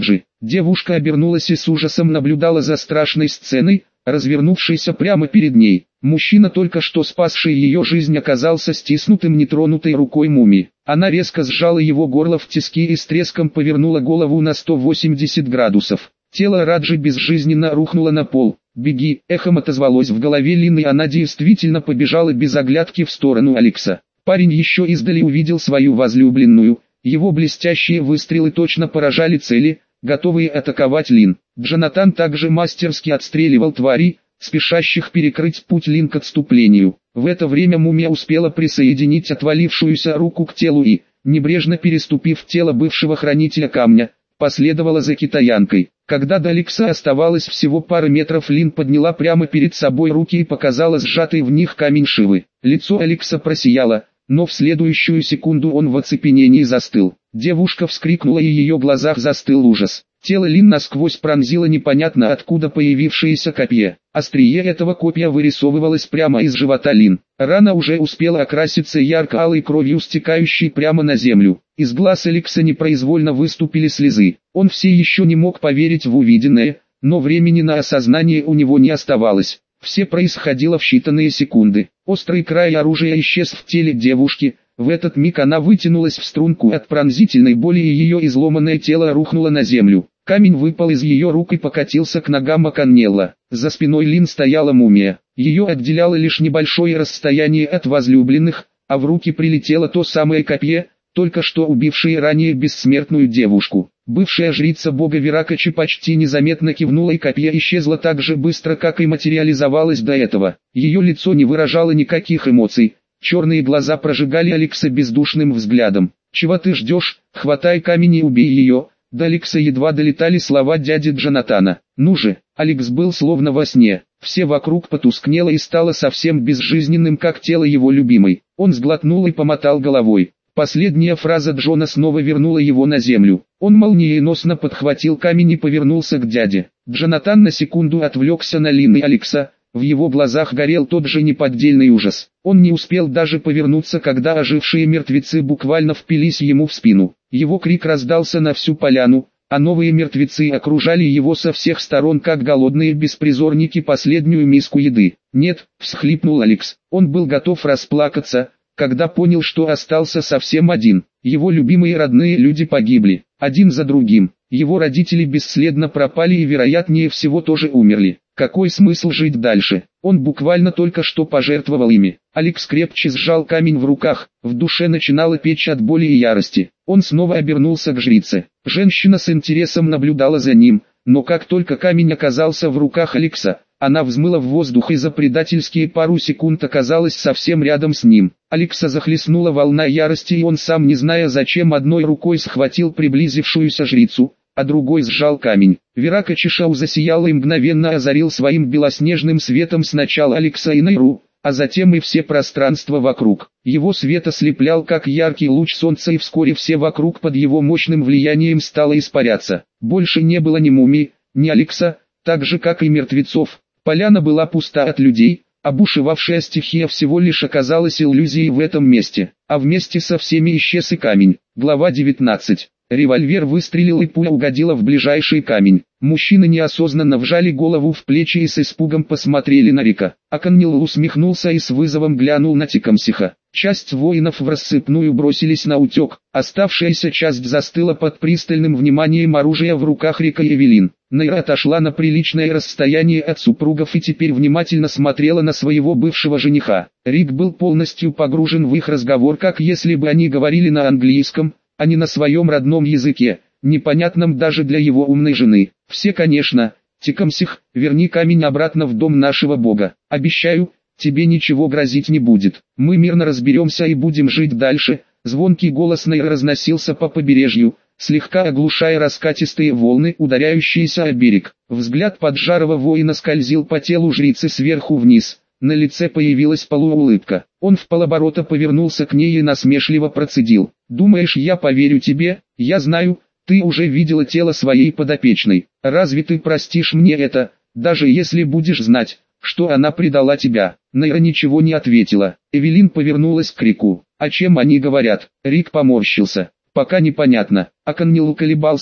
Девушка обернулась и с ужасом наблюдала за страшной сценой, развернувшейся прямо перед ней. Мужчина, только что спасший ее жизнь, оказался стиснутым нетронутой рукой мумии. Она резко сжала его горло в тиски и с треском повернула голову на сто восемьдесят градусов. Тело Раджи безжизненно рухнуло на пол. «Беги!» — эхом отозвалось в голове Лины, и она действительно побежала без оглядки в сторону Алекса. Парень еще издали увидел свою возлюбленную. Его блестящие выстрелы точно поражали цели, готовые атаковать Лин. Джонатан также мастерски отстреливал тварей, спешащих перекрыть путь Лин к отступлению. В это время мумия успела присоединить отвалившуюся руку к телу и, небрежно переступив тело бывшего хранителя камня, последовала за китаянкой. Когда до Алекса оставалось всего пара метров, Лин подняла прямо перед собой руки и показала сжатый в них камень Шивы. Лицо Алекса просияло, но в следующую секунду он в оцепенении застыл. Девушка вскрикнула, и в ее глазах застыл ужас. Тело Лин насквозь пронзило непонятно откуда появившееся копье. Острие этого копья вырисовывалось прямо из живота Лин. Рана уже успела окраситься ярко-алой кровью, стекающей прямо на землю. Из глаз Алекса непроизвольно выступили слезы. Он все еще не мог поверить в увиденное, но времени на осознание у него не оставалось. Все происходило в считанные секунды. Острый край оружия исчез в теле девушки. В этот миг она вытянулась в струнку от пронзительной боли, и ее изломанное тело рухнуло на землю. Камень выпал из ее рук и покатился к ногам Аканнелла. За спиной Лин стояла мумия. Ее отделяло лишь небольшое расстояние от возлюбленных, а в руки прилетело то самое копье, только что убившее ранее бессмертную девушку. Бывшая жрица бога Виракачи почти незаметно кивнула, и копье исчезло так же быстро, как и материализовалось до этого. Ее лицо не выражало никаких эмоций. Черные глаза прожигали Алекса бездушным взглядом. «Чего ты ждешь? Хватай камень и убей ее!» До Алекса едва долетали слова дяди Джонатана. «Ну же!» Алекс был словно во сне. Все вокруг потускнело и стало совсем безжизненным, как тело его любимой. Он сглотнул и помотал головой. Последняя фраза Джона снова вернула его на землю. Он молниеносно подхватил камень и повернулся к дяде. Джонатан на секунду отвлекся на Лин и Алекса. В его глазах горел тот же неподдельный ужас. Он не успел даже повернуться, когда ожившие мертвецы буквально впились ему в спину. Его крик раздался на всю поляну, а новые мертвецы окружали его со всех сторон, как голодные беспризорники последнюю миску еды. «Нет», — всхлипнул Алекс. Он был готов расплакаться, когда понял, что остался совсем один. Его любимые родные люди погибли, один за другим. Его родители бесследно пропали и, вероятнее всего, тоже умерли. Какой смысл жить дальше? Он буквально только что пожертвовал ими. Алекс крепче сжал камень в руках, в душе начинало печь от боли и ярости. Он снова обернулся к жрице. Женщина с интересом наблюдала за ним, но как только камень оказался в руках Алекса, она взмыла в воздух и за предательские пару секунд оказалась совсем рядом с ним. Алекса захлестнула волна ярости, и он, сам не зная зачем, одной рукой схватил приблизившуюся жрицу, а другой сжал камень. Виракачи засиял и мгновенно озарил своим белоснежным светом сначала Алекса и Нейру, а затем и все пространства вокруг. Его свет ослеплял, как яркий луч солнца, и вскоре все вокруг под его мощным влиянием стало испаряться. Больше не было ни мумии, ни Алекса, так же как и мертвецов. Поляна была пуста от людей, а бушевавшая стихия всего лишь оказалась иллюзией в этом месте, а вместе со всеми исчез и камень. Глава девятнадцать. Револьвер выстрелил, и пуля угодила в ближайший камень. Мужчины неосознанно вжали голову в плечи и с испугом посмотрели на Рика. Аканнел усмехнулся и с вызовом глянул на Текамсиха. Часть воинов в рассыпную бросились на утек, оставшаяся часть застыла под пристальным вниманием оружия в руках Рика и Эвелин. Нейра отошла на приличное расстояние от супругов и теперь внимательно смотрела на своего бывшего жениха. Рик был полностью погружен в их разговор, как если бы они говорили на английском, а не на своем родном языке, непонятном даже для его умной жены. «Все, конечно. Текамсих, верни камень обратно в дом нашего бога. Обещаю, тебе ничего грозить не будет. Мы мирно разберемся и будем жить дальше». Звонкий голос Нейры разносился по побережью, слегка оглушая раскатистые волны, ударяющиеся о берег. Взгляд поджарого воина скользил по телу жрицы сверху вниз. На лице появилась полуулыбка. Он вполоборота повернулся к ней и насмешливо процедил: «Думаешь, я поверю тебе? Я знаю, ты уже видела тело своей подопечной. Разве ты простишь мне это, даже если будешь знать, что она предала тебя?» Нейра ничего не ответила. Эвелин повернулась к Рику. «О чем они говорят?» Рик поморщился. «Пока непонятно». Аканнел колебался,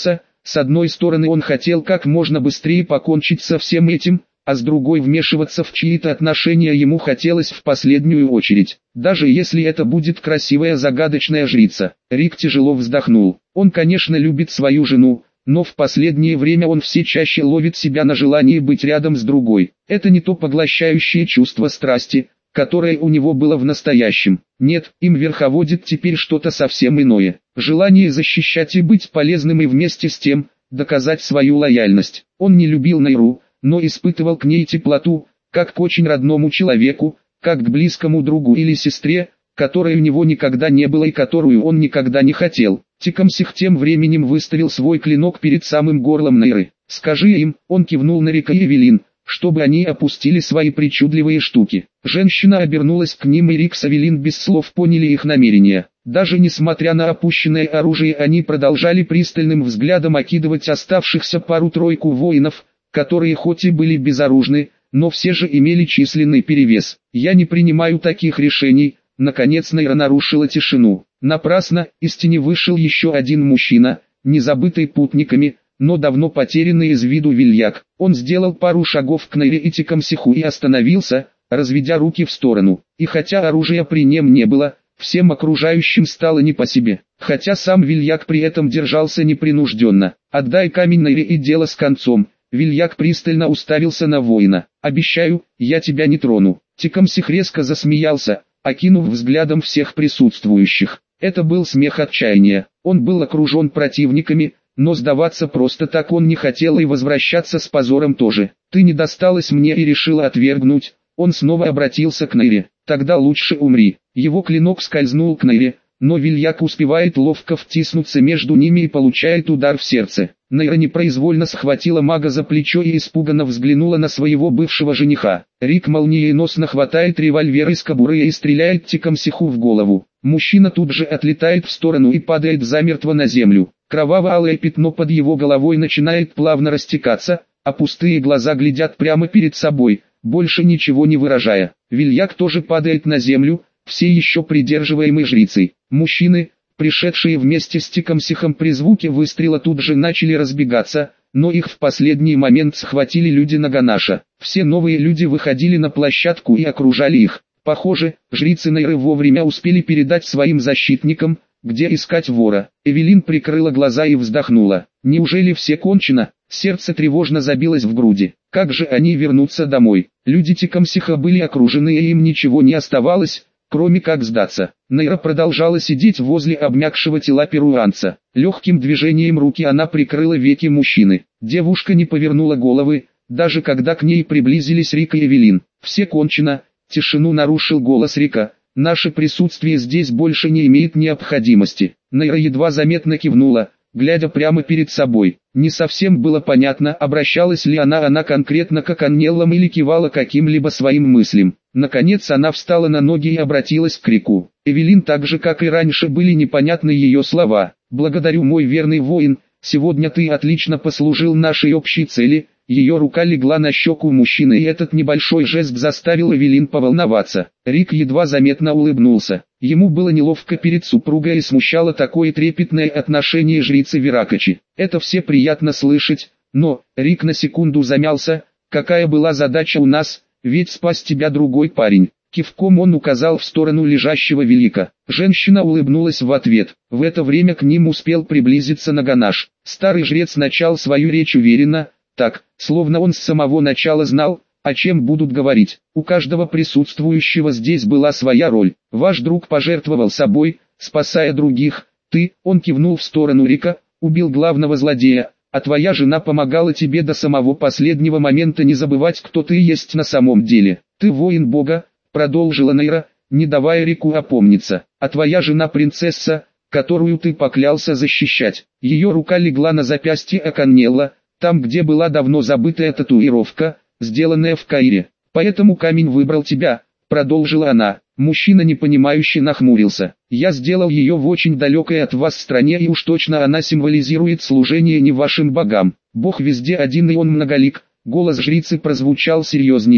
С одной стороны он хотел как можно быстрее покончить со всем этим, а с другой вмешиваться в чьи-то отношения ему хотелось в последнюю очередь. Даже если это будет красивая загадочная жрица. Рик тяжело вздохнул. Он, конечно, любит свою жену, но в последнее время он все чаще ловит себя на желании быть рядом с другой. Это не то поглощающее чувство страсти, которое у него было в настоящем. Нет, им верховодит теперь что-то совсем иное. Желание защищать и быть полезным и вместе с тем, доказать свою лояльность. Он не любил Найру, но испытывал к ней теплоту, как к очень родному человеку, как к близкому другу или сестре, которой у него никогда не было и которую он никогда не хотел. Тикамсих тем временем выставил свой клинок перед самым горлом Найры. «Скажи им», — он кивнул на Рика и Эвелин, чтобы они опустили свои причудливые штуки. Женщина обернулась к ним, и Рик с Эвелин без слов поняли их намерения. Даже несмотря на опущенное оружие, они продолжали пристальным взглядом окидывать оставшихся пару-тройку воинов, которые хоть и были безоружны, но все же имели численный перевес. «Я не принимаю таких решений», — наконец Найра нарушила тишину. Напрасно, из тени вышел еще один мужчина, не забытый путниками, но давно потерянный из виду Вильяк. Он сделал пару шагов к Найре и Тикамсиху и остановился, разведя руки в сторону. И хотя оружия при нем не было, всем окружающим стало не по себе. Хотя сам Вильяк при этом держался непринужденно. «Отдай камень Найре и дело с концом». Вильяк пристально уставился на воина. «Обещаю, я тебя не трону». Тикамсих резко засмеялся, окинув взглядом всех присутствующих. Это был смех отчаяния. Он был окружен противниками, но сдаваться просто так он не хотел и возвращаться с позором тоже. «Ты не досталась мне и решила отвергнуть». Он снова обратился к Найре. «Тогда лучше умри». Его клинок скользнул к Найре, но Вильяк успевает ловко втиснуться между ними и получает удар в сердце. Найра непроизвольно схватила мага за плечо и испуганно взглянула на своего бывшего жениха. Рик молниеносно хватает револьвер из кобуры и стреляет Тикамсиху в голову. Мужчина тут же отлетает в сторону и падает замертво на землю. Кроваво-алое пятно под его головой начинает плавно растекаться, а пустые глаза глядят прямо перед собой, больше ничего не выражая. Вильяк тоже падает на землю, все еще придерживаемый жрицей. Мужчины, пришедшие вместе с Тикамсихом при звуке выстрела, тут же начали разбегаться, но их в последний момент схватили люди Наганаша. Все новые люди выходили на площадку и окружали их. Похоже, жрицы Найры вовремя успели передать своим защитникам, где искать вора. Эвелин прикрыла глаза и вздохнула. Неужели все кончено? Сердце тревожно забилось в груди. Как же они вернутся домой? Люди Тикамсиха были окружены, и им ничего не оставалось, кроме как сдаться. Найра продолжала сидеть возле обмякшего тела перуанца. Легким движением руки она прикрыла веки мужчины. Девушка не повернула головы, даже когда к ней приблизились Рик и Эвелин. «Все кончено», — тишину нарушил голос Рика. «Наше присутствие здесь больше не имеет необходимости». Найра едва заметно кивнула, глядя прямо перед собой. Не совсем было понятно, обращалась ли она она конкретно к Аннеллам или кивала каким-либо своим мыслям. Наконец она встала на ноги и обратилась к Рику. Эвелин, так же как и раньше, были непонятны ее слова. «Благодарю, мой верный воин, сегодня ты отлично послужил нашей общей цели». Ее рука легла на щеку мужчины, и этот небольшой жест заставил Эвелин поволноваться. Рик едва заметно улыбнулся. Ему было неловко перед супругой и смущало такое трепетное отношение жрицы Веракочи. Это все приятно слышать, но, Рик на секунду замялся, какая была задача у нас, ведь спас тебя другой парень. Кивком он указал в сторону лежащего Велика. Женщина улыбнулась в ответ. В это время к ним успел приблизиться Наганаш. Старый жрец начал свою речь уверенно, так, словно он с самого начала знал, о чем будут говорить. У каждого присутствующего здесь была своя роль. Ваш друг пожертвовал собой, спасая других. Ты, он кивнул в сторону Рика, убил главного злодея, а твоя жена помогала тебе до самого последнего момента не забывать, кто ты есть на самом деле. Ты воин Бога, продолжила Найра, не давая Рику опомниться. А твоя жена принцесса, которую ты поклялся защищать. Ее рука легла на запястье Аканнелла, там, где была давно забытая татуировка, сделанная в Каире. Поэтому камень выбрал тебя, продолжила она. Мужчина непонимающе нахмурился. Я сделал ее в очень далекой от вас стране, и уж точно она символизирует служение не вашим богам. Бог везде один, и он многолик. Голос жрицы прозвучал серьезнее,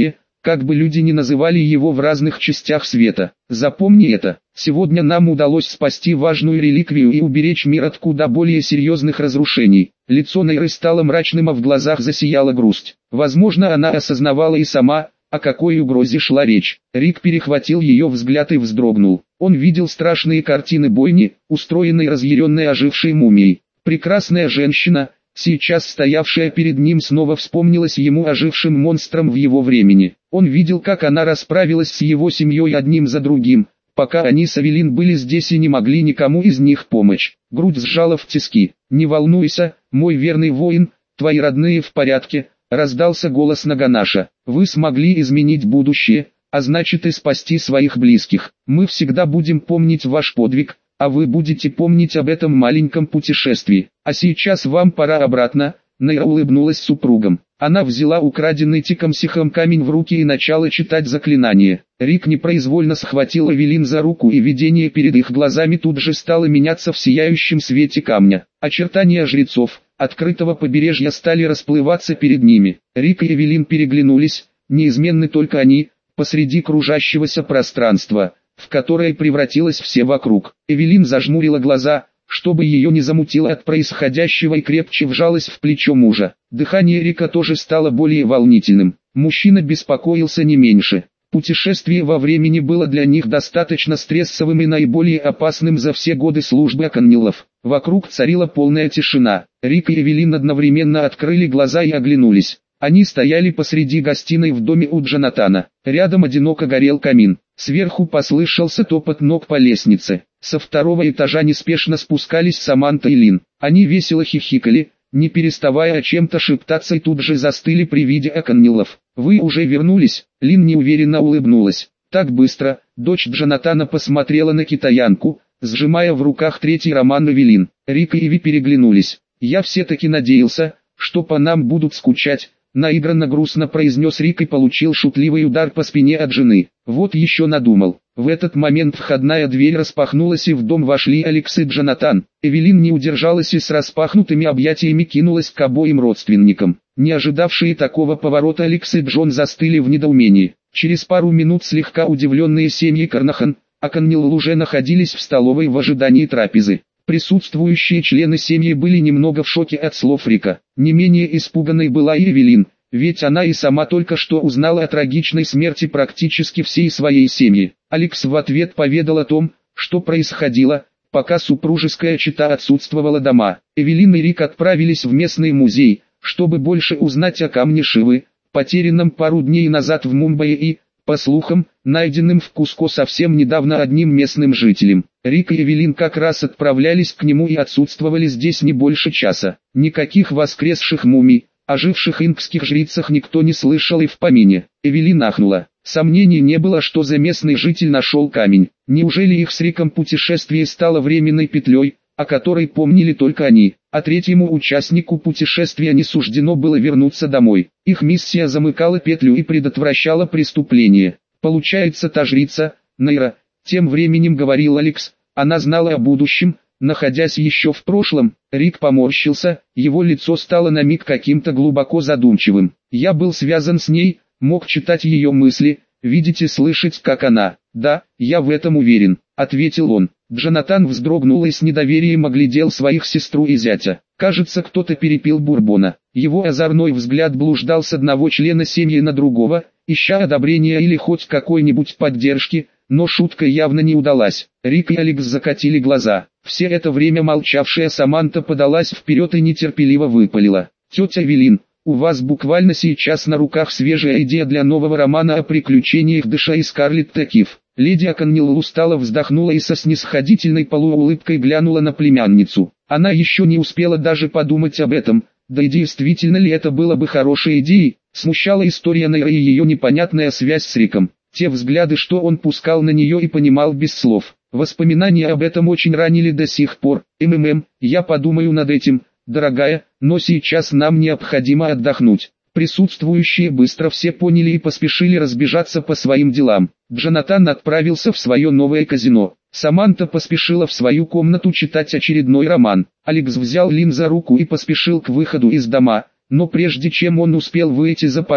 как бы люди ни называли его в разных частях света. Запомни это, сегодня нам удалось спасти важную реликвию и уберечь мир от куда более серьезных разрушений. Лицо Нейры стало мрачным, а в глазах засияла грусть. Возможно, она осознавала и сама, о какой угрозе шла речь. Рик перехватил ее взгляд и вздрогнул. Он видел страшные картины бойни, устроенной разъяренной ожившей мумией. Прекрасная женщина, сейчас стоявшая перед ним, снова вспомнилась ему ожившим монстром в его времени. Он видел, как она расправилась с его семьей одним за другим, пока они с Эвелин были здесь и не могли никому из них помочь. Грудь сжала в тиски. «Не волнуйся, мой верный воин, твои родные в порядке», — раздался голос Наганаша. «Вы смогли изменить будущее, а значит и спасти своих близких. Мы всегда будем помнить ваш подвиг, а вы будете помнить об этом маленьком путешествии. А сейчас вам пора обратно». Нейра улыбнулась супругам. Она взяла украденный Тикамсихом камень в руки и начала читать заклинание. Рик непроизвольно схватил Эвелин за руку, и видение перед их глазами тут же стало меняться в сияющем свете камня. Очертания жрецов открытого побережья стали расплываться перед ними. Рик и Эвелин переглянулись, неизменны только они, посреди кружащегося пространства, в которое превратилось все вокруг. Эвелин зажмурила глаза, чтобы ее не замутило от происходящего, и крепче вжалась в плечо мужа. Дыхание Рика тоже стало более волнительным. Мужчина беспокоился не меньше. Путешествие во времени было для них достаточно стрессовым и наиболее опасным за все годы службы Оконнеллов. Вокруг царила полная тишина. Рик и Эвелин одновременно открыли глаза и оглянулись. Они стояли посреди гостиной в доме у Джонатана. Рядом одиноко горел камин. Сверху послышался топот ног по лестнице. Со второго этажа неспешно спускались Саманта и Лин. Они весело хихикали, не переставая о чем-то шептаться, и тут же застыли при виде Оконнеллов. «Вы уже вернулись?» Лин неуверенно улыбнулась. «Так быстро?» Дочь Джонатана посмотрела на китаянку, сжимая в руках третий роман Эвелин. Рик и Эви переглянулись. «Я все-таки надеялся, что по нам будут скучать», — наигранно грустно произнес Рик и получил шутливый удар по спине от жены. «Вот еще надумал». В этот момент входная дверь распахнулась, и в дом вошли Алекс и Джонатан. Эвелин не удержалась и с распахнутыми объятиями кинулась к обоим родственникам. Не ожидавшие такого поворота Алекс и Джон застыли в недоумении. Через пару минут слегка удивленные семьи Карнахан, Оконнелл уже находились в столовой в ожидании трапезы. Присутствующие члены семьи были немного в шоке от слов Рика. Не менее испуганной была и Эвелин, ведь она и сама только что узнала о трагичной смерти практически всей своей семьи. Алекс в ответ поведал о том, что происходило, пока супружеская чета отсутствовала дома. Эвелин и Рик отправились в местный музей, чтобы больше узнать о камне Шивы, потерянном пару дней назад в Мумбаи и, по слухам, найденным в Куско совсем недавно одним местным жителем. Рик и Эвелин как раз отправлялись к нему и отсутствовали здесь не больше часа. Никаких воскресших мумий, оживших инкских жрицах никто не слышал и в помине. Эвелин ахнула. Сомнений не было, что за местный житель нашел камень. Неужели их с Риком путешествие стало временной петлей, о которой помнили только они, а третьему участнику путешествия не суждено было вернуться домой? Их миссия замыкала петлю и предотвращала преступление. Получается, та жрица, Нейра, тем временем говорил Алекс, она знала о будущем, находясь еще в прошлом. Рик поморщился, его лицо стало на миг каким-то глубоко задумчивым. Я был связан с ней, мог читать ее мысли, видеть и слышать, как она. «Да, я в этом уверен», — ответил он. Джонатан вздрогнул и с недоверием оглядел своих сестру и зятя. Кажется, кто-то перепил бурбона. Его озорной взгляд блуждал с одного члена семьи на другого, ища одобрения или хоть какой-нибудь поддержки, но шутка явно не удалась. Рик и Алекс закатили глаза. Все это время молчавшая Саманта подалась вперед и нетерпеливо выпалила. «Тетя Эвелин, у вас буквально сейчас на руках свежая идея для нового романа о приключениях Дэша и Скарлетт Такив». Леди Оконнелл устало вздохнула и со снисходительной полуулыбкой глянула на племянницу. Она еще не успела даже подумать об этом, да и действительно ли это было бы хорошей идеей, смущала история Нейры и ее непонятная связь с Риком. Те взгляды, что он пускал на нее, и понимал без слов. Воспоминания об этом очень ранили до сих пор. «МММ, я подумаю над этим, дорогая, но сейчас нам необходимо отдохнуть». Присутствующие быстро все поняли и поспешили разбежаться по своим делам. Джонатан отправился в свое новое казино. Саманта поспешила в свою комнату читать очередной роман. Алекс взял Лин за руку и поспешил к выходу из дома, но прежде чем он успел выйти за порог,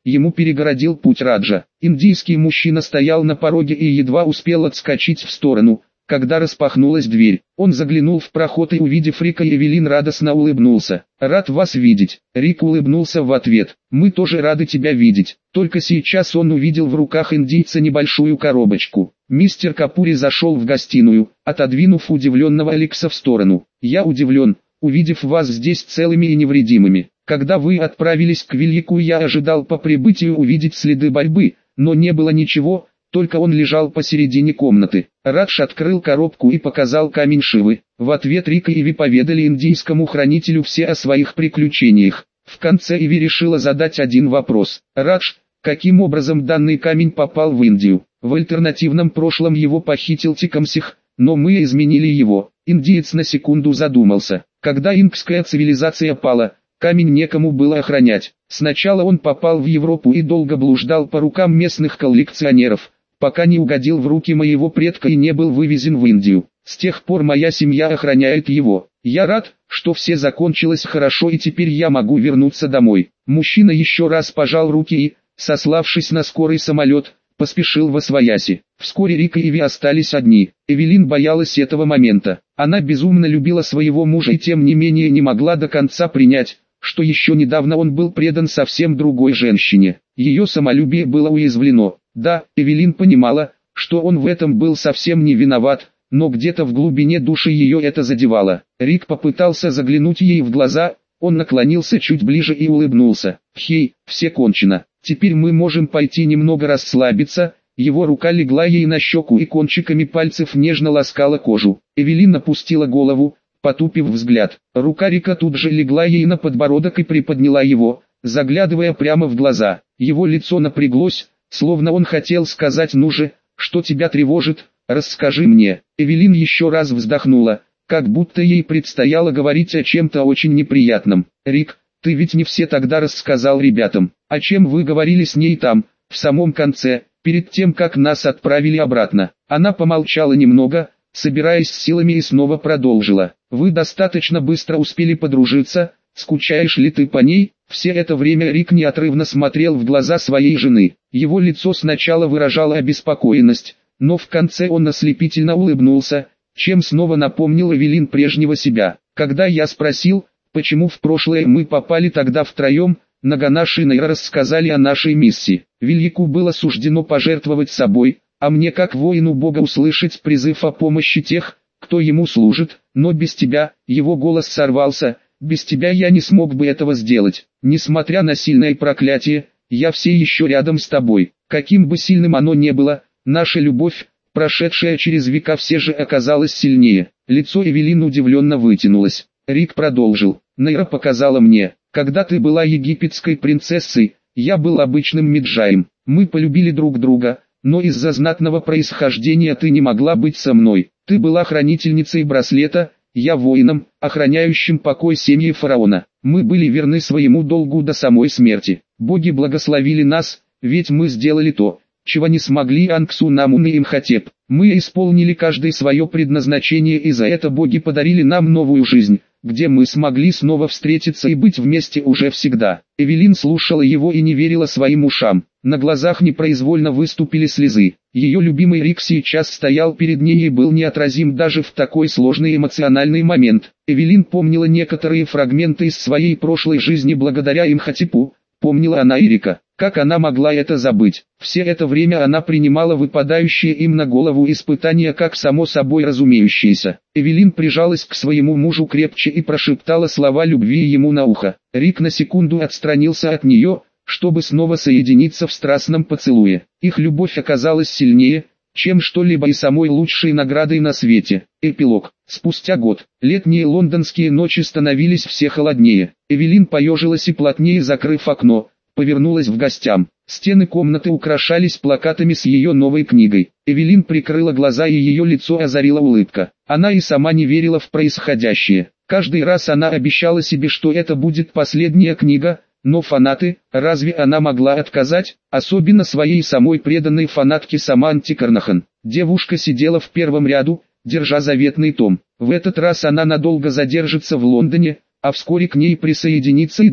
ему перегородил путь Раджа. Индийский мужчина стоял на пороге и едва успел отскочить в сторону, когда распахнулась дверь. Он заглянул в проход и, увидев Рика и Эвелин, радостно улыбнулся. «Рад вас видеть». Рик улыбнулся в ответ. «Мы тоже рады тебя видеть». Только сейчас он увидел в руках индийца небольшую коробочку. Мистер Капури зашел в гостиную, отодвинув удивленного Алекса в сторону. «Я удивлен, увидев вас здесь целыми и невредимыми. Когда вы отправились к Вильяку, я ожидал по прибытию увидеть следы борьбы, но не было ничего, только он лежал посередине комнаты». Радж открыл коробку и показал камень Шивы. В ответ Рик и Иви поведали индийскому хранителю все о своих приключениях. В конце Иви решила задать один вопрос. «Радж, каким образом данный камень попал в Индию? В альтернативном прошлом его похитил Тикамсих, но мы изменили его». Индиец на секунду задумался. Когда инкская цивилизация пала, камень некому было охранять. Сначала он попал в Европу и долго блуждал по рукам местных коллекционеров, пока не угодил в руки моего предка и не был вывезен в Индию. С тех пор моя семья охраняет его. Я рад, что все закончилось хорошо и теперь я могу вернуться домой. Мужчина еще раз пожал руки и, сославшись на скорый самолет, поспешил восвояси. Вскоре Рик и Иви остались одни. Эвелин боялась этого момента. Она безумно любила своего мужа и тем не менее не могла до конца принять, что еще недавно он был предан совсем другой женщине. Ее самолюбие было уязвлено. Да, Эвелин понимала, что он в этом был совсем не виноват, но где-то в глубине души ее это задевало. Рик попытался заглянуть ей в глаза, он наклонился чуть ближе и улыбнулся. «Хей, все кончено. Теперь мы можем пойти немного расслабиться». Его рука легла ей на щеку и кончиками пальцев нежно ласкала кожу. Эвелин опустила голову, потупив взгляд. Рука Рика тут же легла ей на подбородок и приподняла его, заглядывая прямо в глаза. Его лицо напряглось, словно он хотел сказать: «Ну же, что тебя тревожит, расскажи мне». Эвелин еще раз вздохнула, как будто ей предстояло говорить о чем-то очень неприятном. «Рик, ты ведь не все тогда рассказал ребятам. О чем вы говорили с ней там, в самом конце, перед тем как нас отправили обратно?» Она помолчала немного, собираясь с силами, и снова продолжила. «Вы достаточно быстро успели подружиться, скучаешь ли ты по ней?» Все это время Рик неотрывно смотрел в глаза своей жены. Его лицо сначала выражало обеспокоенность, но в конце он ослепительно улыбнулся, чем снова напомнил Эвелин прежнего себя. Когда я спросил, почему в прошлое мы попали тогда втроем, Наганаш и Нейра рассказали о нашей миссии. Вильяку было суждено пожертвовать собой, а мне как воину Бога услышать призыв о помощи тех, кто ему служит, но без тебя, его голос сорвался, без тебя я не смог бы этого сделать. Несмотря на сильное проклятие, я все еще рядом с тобой. Каким бы сильным оно ни было, наша любовь, прошедшая через века, все же оказалась сильнее. Лицо Эвелин удивленно вытянулось. Рик продолжил. Нейра показала мне, когда ты была египетской принцессой, я был обычным меджаем. Мы полюбили друг друга, но из-за знатного происхождения ты не могла быть со мной. Ты была хранительницей браслета, я воином, охраняющим покой семьи фараона. Мы были верны своему долгу до самой смерти. Боги благословили нас, ведь мы сделали то, чего не смогли Анксу-Намун и Имхотеп. Мы исполнили каждое свое предназначение, и за это боги подарили нам новую жизнь, где мы смогли снова встретиться и быть вместе уже всегда. Эвелин слушала его и не верила своим ушам. На глазах непроизвольно выступили слезы. Ее любимый Рик сейчас стоял перед ней и был неотразим даже в такой сложный эмоциональный момент. Эвелин помнила некоторые фрагменты из своей прошлой жизни благодаря Имхотепу, помнила она и Рика. Как она могла это забыть? Все это время она принимала выпадающие им на голову испытания как само собой разумеющиеся. Эвелин прижалась к своему мужу крепче и прошептала слова любви ему на ухо. Рик на секунду отстранился от нее, чтобы снова соединиться в страстном поцелуе. Их любовь оказалась сильнее, чем что-либо и самой лучшей наградой на свете. Эпилог. Спустя год, летние лондонские ночи становились все холоднее. Эвелин поежилась и, плотнее закрыв окно, повернулась в гостям. Стены комнаты украшались плакатами с ее новой книгой. Эвелин прикрыла глаза, и ее лицо озарила улыбка. Она и сама не верила в происходящее. Каждый раз она обещала себе, что это будет последняя книга, но фанаты, разве она могла отказать, особенно своей самой преданной фанатке Саманте Карнахан. Девушка сидела в первом ряду, держа заветный том. В этот раз она надолго задержится в Лондоне, а вскоре к ней присоединится и Джон.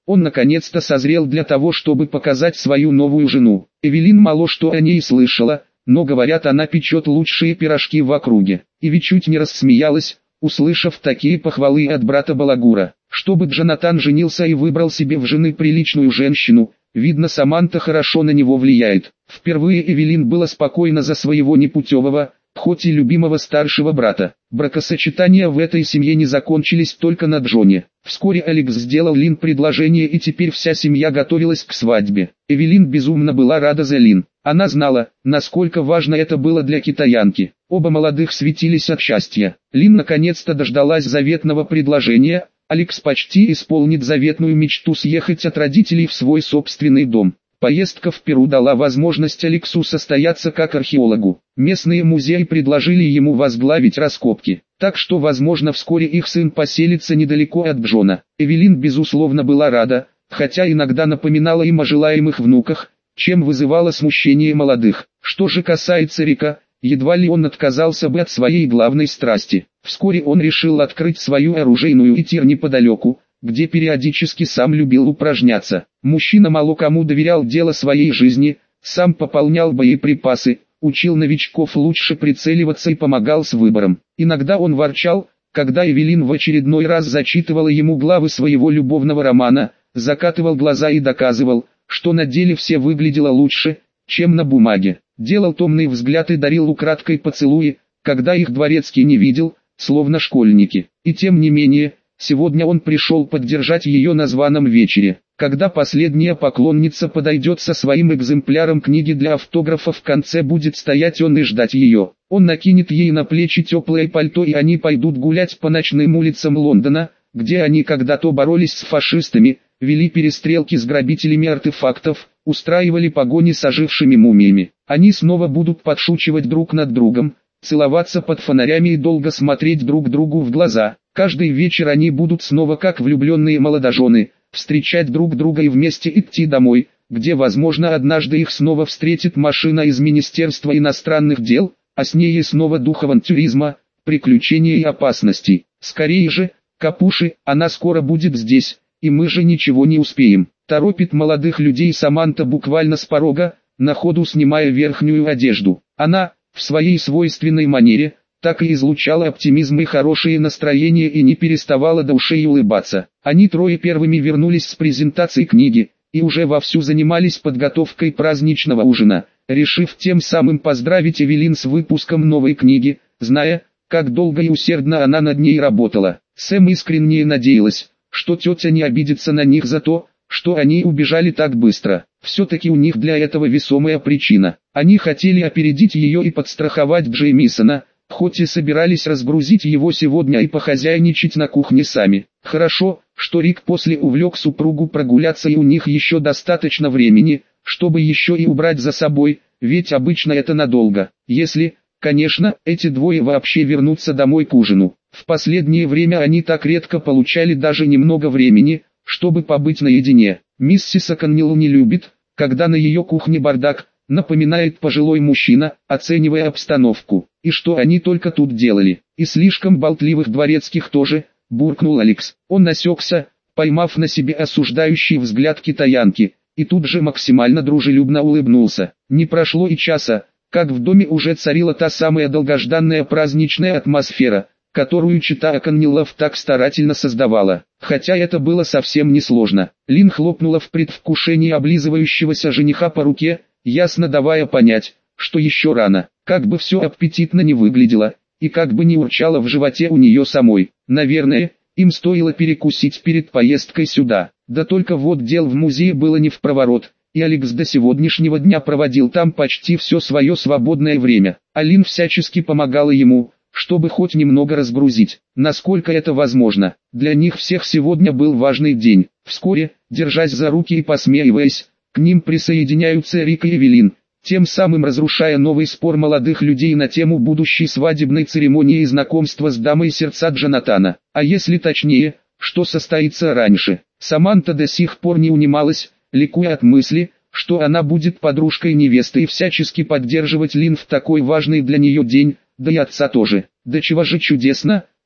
Он наконец-то созрел для того, чтобы показать свою новую жену. Эвелин мало что о ней слышала, но говорят, она печет лучшие пирожки в округе. Иви чуть не рассмеялась, услышав такие похвалы от брата Балагура. Чтобы Джонатан женился и выбрал себе в жены приличную женщину, видно, Саманта хорошо на него влияет. Впервые Эвелин была спокойна за своего непутевого, хоть и любимого старшего брата. Бракосочетания в этой семье не закончились только на Джоне. Вскоре Алекс сделал Лин предложение, и теперь вся семья готовилась к свадьбе. Эвелин безумно была рада за Лин. Она знала, насколько важно это было для китаянки. Оба молодых светились от счастья. Лин наконец-то дождалась заветного предложения. Алекс почти исполнит заветную мечту съехать от родителей в свой собственный дом. Поездка в Перу дала возможность Алексу состояться как археологу. Местные музеи предложили ему возглавить раскопки, так что, возможно, вскоре их сын поселится недалеко от Джона. Эвелин безусловно была рада, хотя иногда напоминала им о желаемых внуках, чем вызывало смущение молодых. Что же касается Рика, едва ли он отказался бы от своей главной страсти. Вскоре он решил открыть свою оружейную и тир неподалеку, где периодически сам любил упражняться. Мужчина мало кому доверял дело своей жизни, сам пополнял боеприпасы, учил новичков лучше прицеливаться и помогал с выбором. Иногда он ворчал, когда Эвелин в очередной раз зачитывала ему главы своего любовного романа, закатывал глаза и доказывал, что на деле все выглядело лучше, чем на бумаге. Делал томный взгляд и дарил украдкой поцелуи, когда их дворецкий не видел, словно школьники. И тем не менее, сегодня он пришел поддержать ее на званом вечере. Когда последняя поклонница подойдет со своим экземпляром книги для автографа, в конце будет стоять он и ждать ее. Он накинет ей на плечи теплое пальто, и они пойдут гулять по ночным улицам Лондона, где они когда-то боролись с фашистами, вели перестрелки с грабителями артефактов, устраивали погони с ожившими мумиями. Они снова будут подшучивать друг над другом, целоваться под фонарями и долго смотреть друг другу в глаза. Каждый вечер они будут снова как влюбленные молодожены, встречать друг друга и вместе идти домой, где, возможно, однажды их снова встретит машина из Министерства иностранных дел, а с ней и снова дух авантюризма, приключений и опасностей. Скорее же, Капуши, она скоро будет здесь, и мы же ничего не успеем. Торопит молодых людей Саманта буквально с порога, на ходу снимая верхнюю одежду. Она, в своей свойственной манере, так и излучала оптимизм и хорошее настроение и не переставала до ушей улыбаться. Они трое первыми вернулись с презентацией книги, и уже вовсю занимались подготовкой праздничного ужина, решив тем самым поздравить Эвелин с выпуском новой книги, зная, как долго и усердно она над ней работала. Сэм искренне надеялась, что тетя не обидится на них за то, что они убежали так быстро. Все-таки у них для этого весомая причина. Они хотели опередить ее и подстраховать Джеймисона, хоть и собирались разгрузить его сегодня и похозяйничать на кухне сами. Хорошо, что Рик после увлек супругу прогуляться, и у них еще достаточно времени, чтобы еще и убрать за собой, ведь обычно это надолго. Если, конечно, эти двое вообще вернутся домой к ужину. В последнее время они так редко получали даже немного времени, чтобы побыть наедине. Миссис Оконнелл не любит, когда на ее кухне бардак, напоминает пожилой мужчина, оценивая обстановку. И что они только тут делали? И слишком болтливых дворецких тоже, буркнул Алекс. Он осекся, поймав на себе осуждающий взгляд китаянки, и тут же максимально дружелюбно улыбнулся. Не прошло и часа, как в доме уже царила та самая долгожданная праздничная атмосфера, которую чета Оконнеллов так старательно создавала. Хотя это было совсем несложно. Лин хлопнула в предвкушении облизывающегося жениха по руке, ясно давая понять, что еще рано. Как бы все аппетитно не выглядело, и как бы не урчало в животе у нее самой. Наверное, им стоило перекусить перед поездкой сюда. Да только вот дел в музее было не впроворот, и Алекс до сегодняшнего дня проводил там почти все свое свободное время. А Лин всячески помогала ему, чтобы хоть немного разгрузить, насколько это возможно. Для них всех сегодня был важный день. Вскоре, держась за руки и посмеиваясь, к ним присоединяются Рик и Эвелин, тем самым разрушая новый спор молодых людей на тему будущей свадебной церемонии и знакомства с дамой сердца Джонатана. А если точнее, что состоится раньше. Саманта до сих пор не унималась, ликуя от мысли, что она будет подружкой невесты и всячески поддерживать Лин в такой важный для нее день, да и отца тоже. Да чего же чудесно,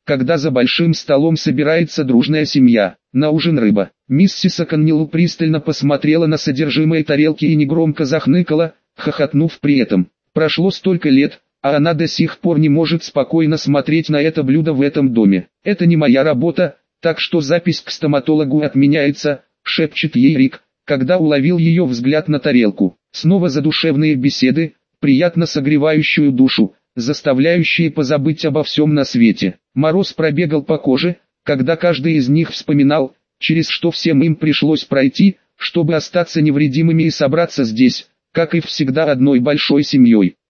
когда за большим столом собирается дружная семья. На ужин рыба. Миссис Оконнелл пристально посмотрела на содержимое тарелки и негромко захныкала, хохотнув при этом. Прошло столько лет, а она до сих пор не может спокойно смотреть на это блюдо в этом доме. «Это не моя работа, так что запись к стоматологу отменяется», — шепчет ей Рик, когда уловил ее взгляд на тарелку. Снова задушевные беседы, приятно согревающую душу, заставляющие позабыть обо всем на свете. Мороз пробегал по коже, когда каждый из них вспоминал, через что всем им пришлось пройти, чтобы остаться невредимыми и собраться здесь, как и всегда одной большой семьей.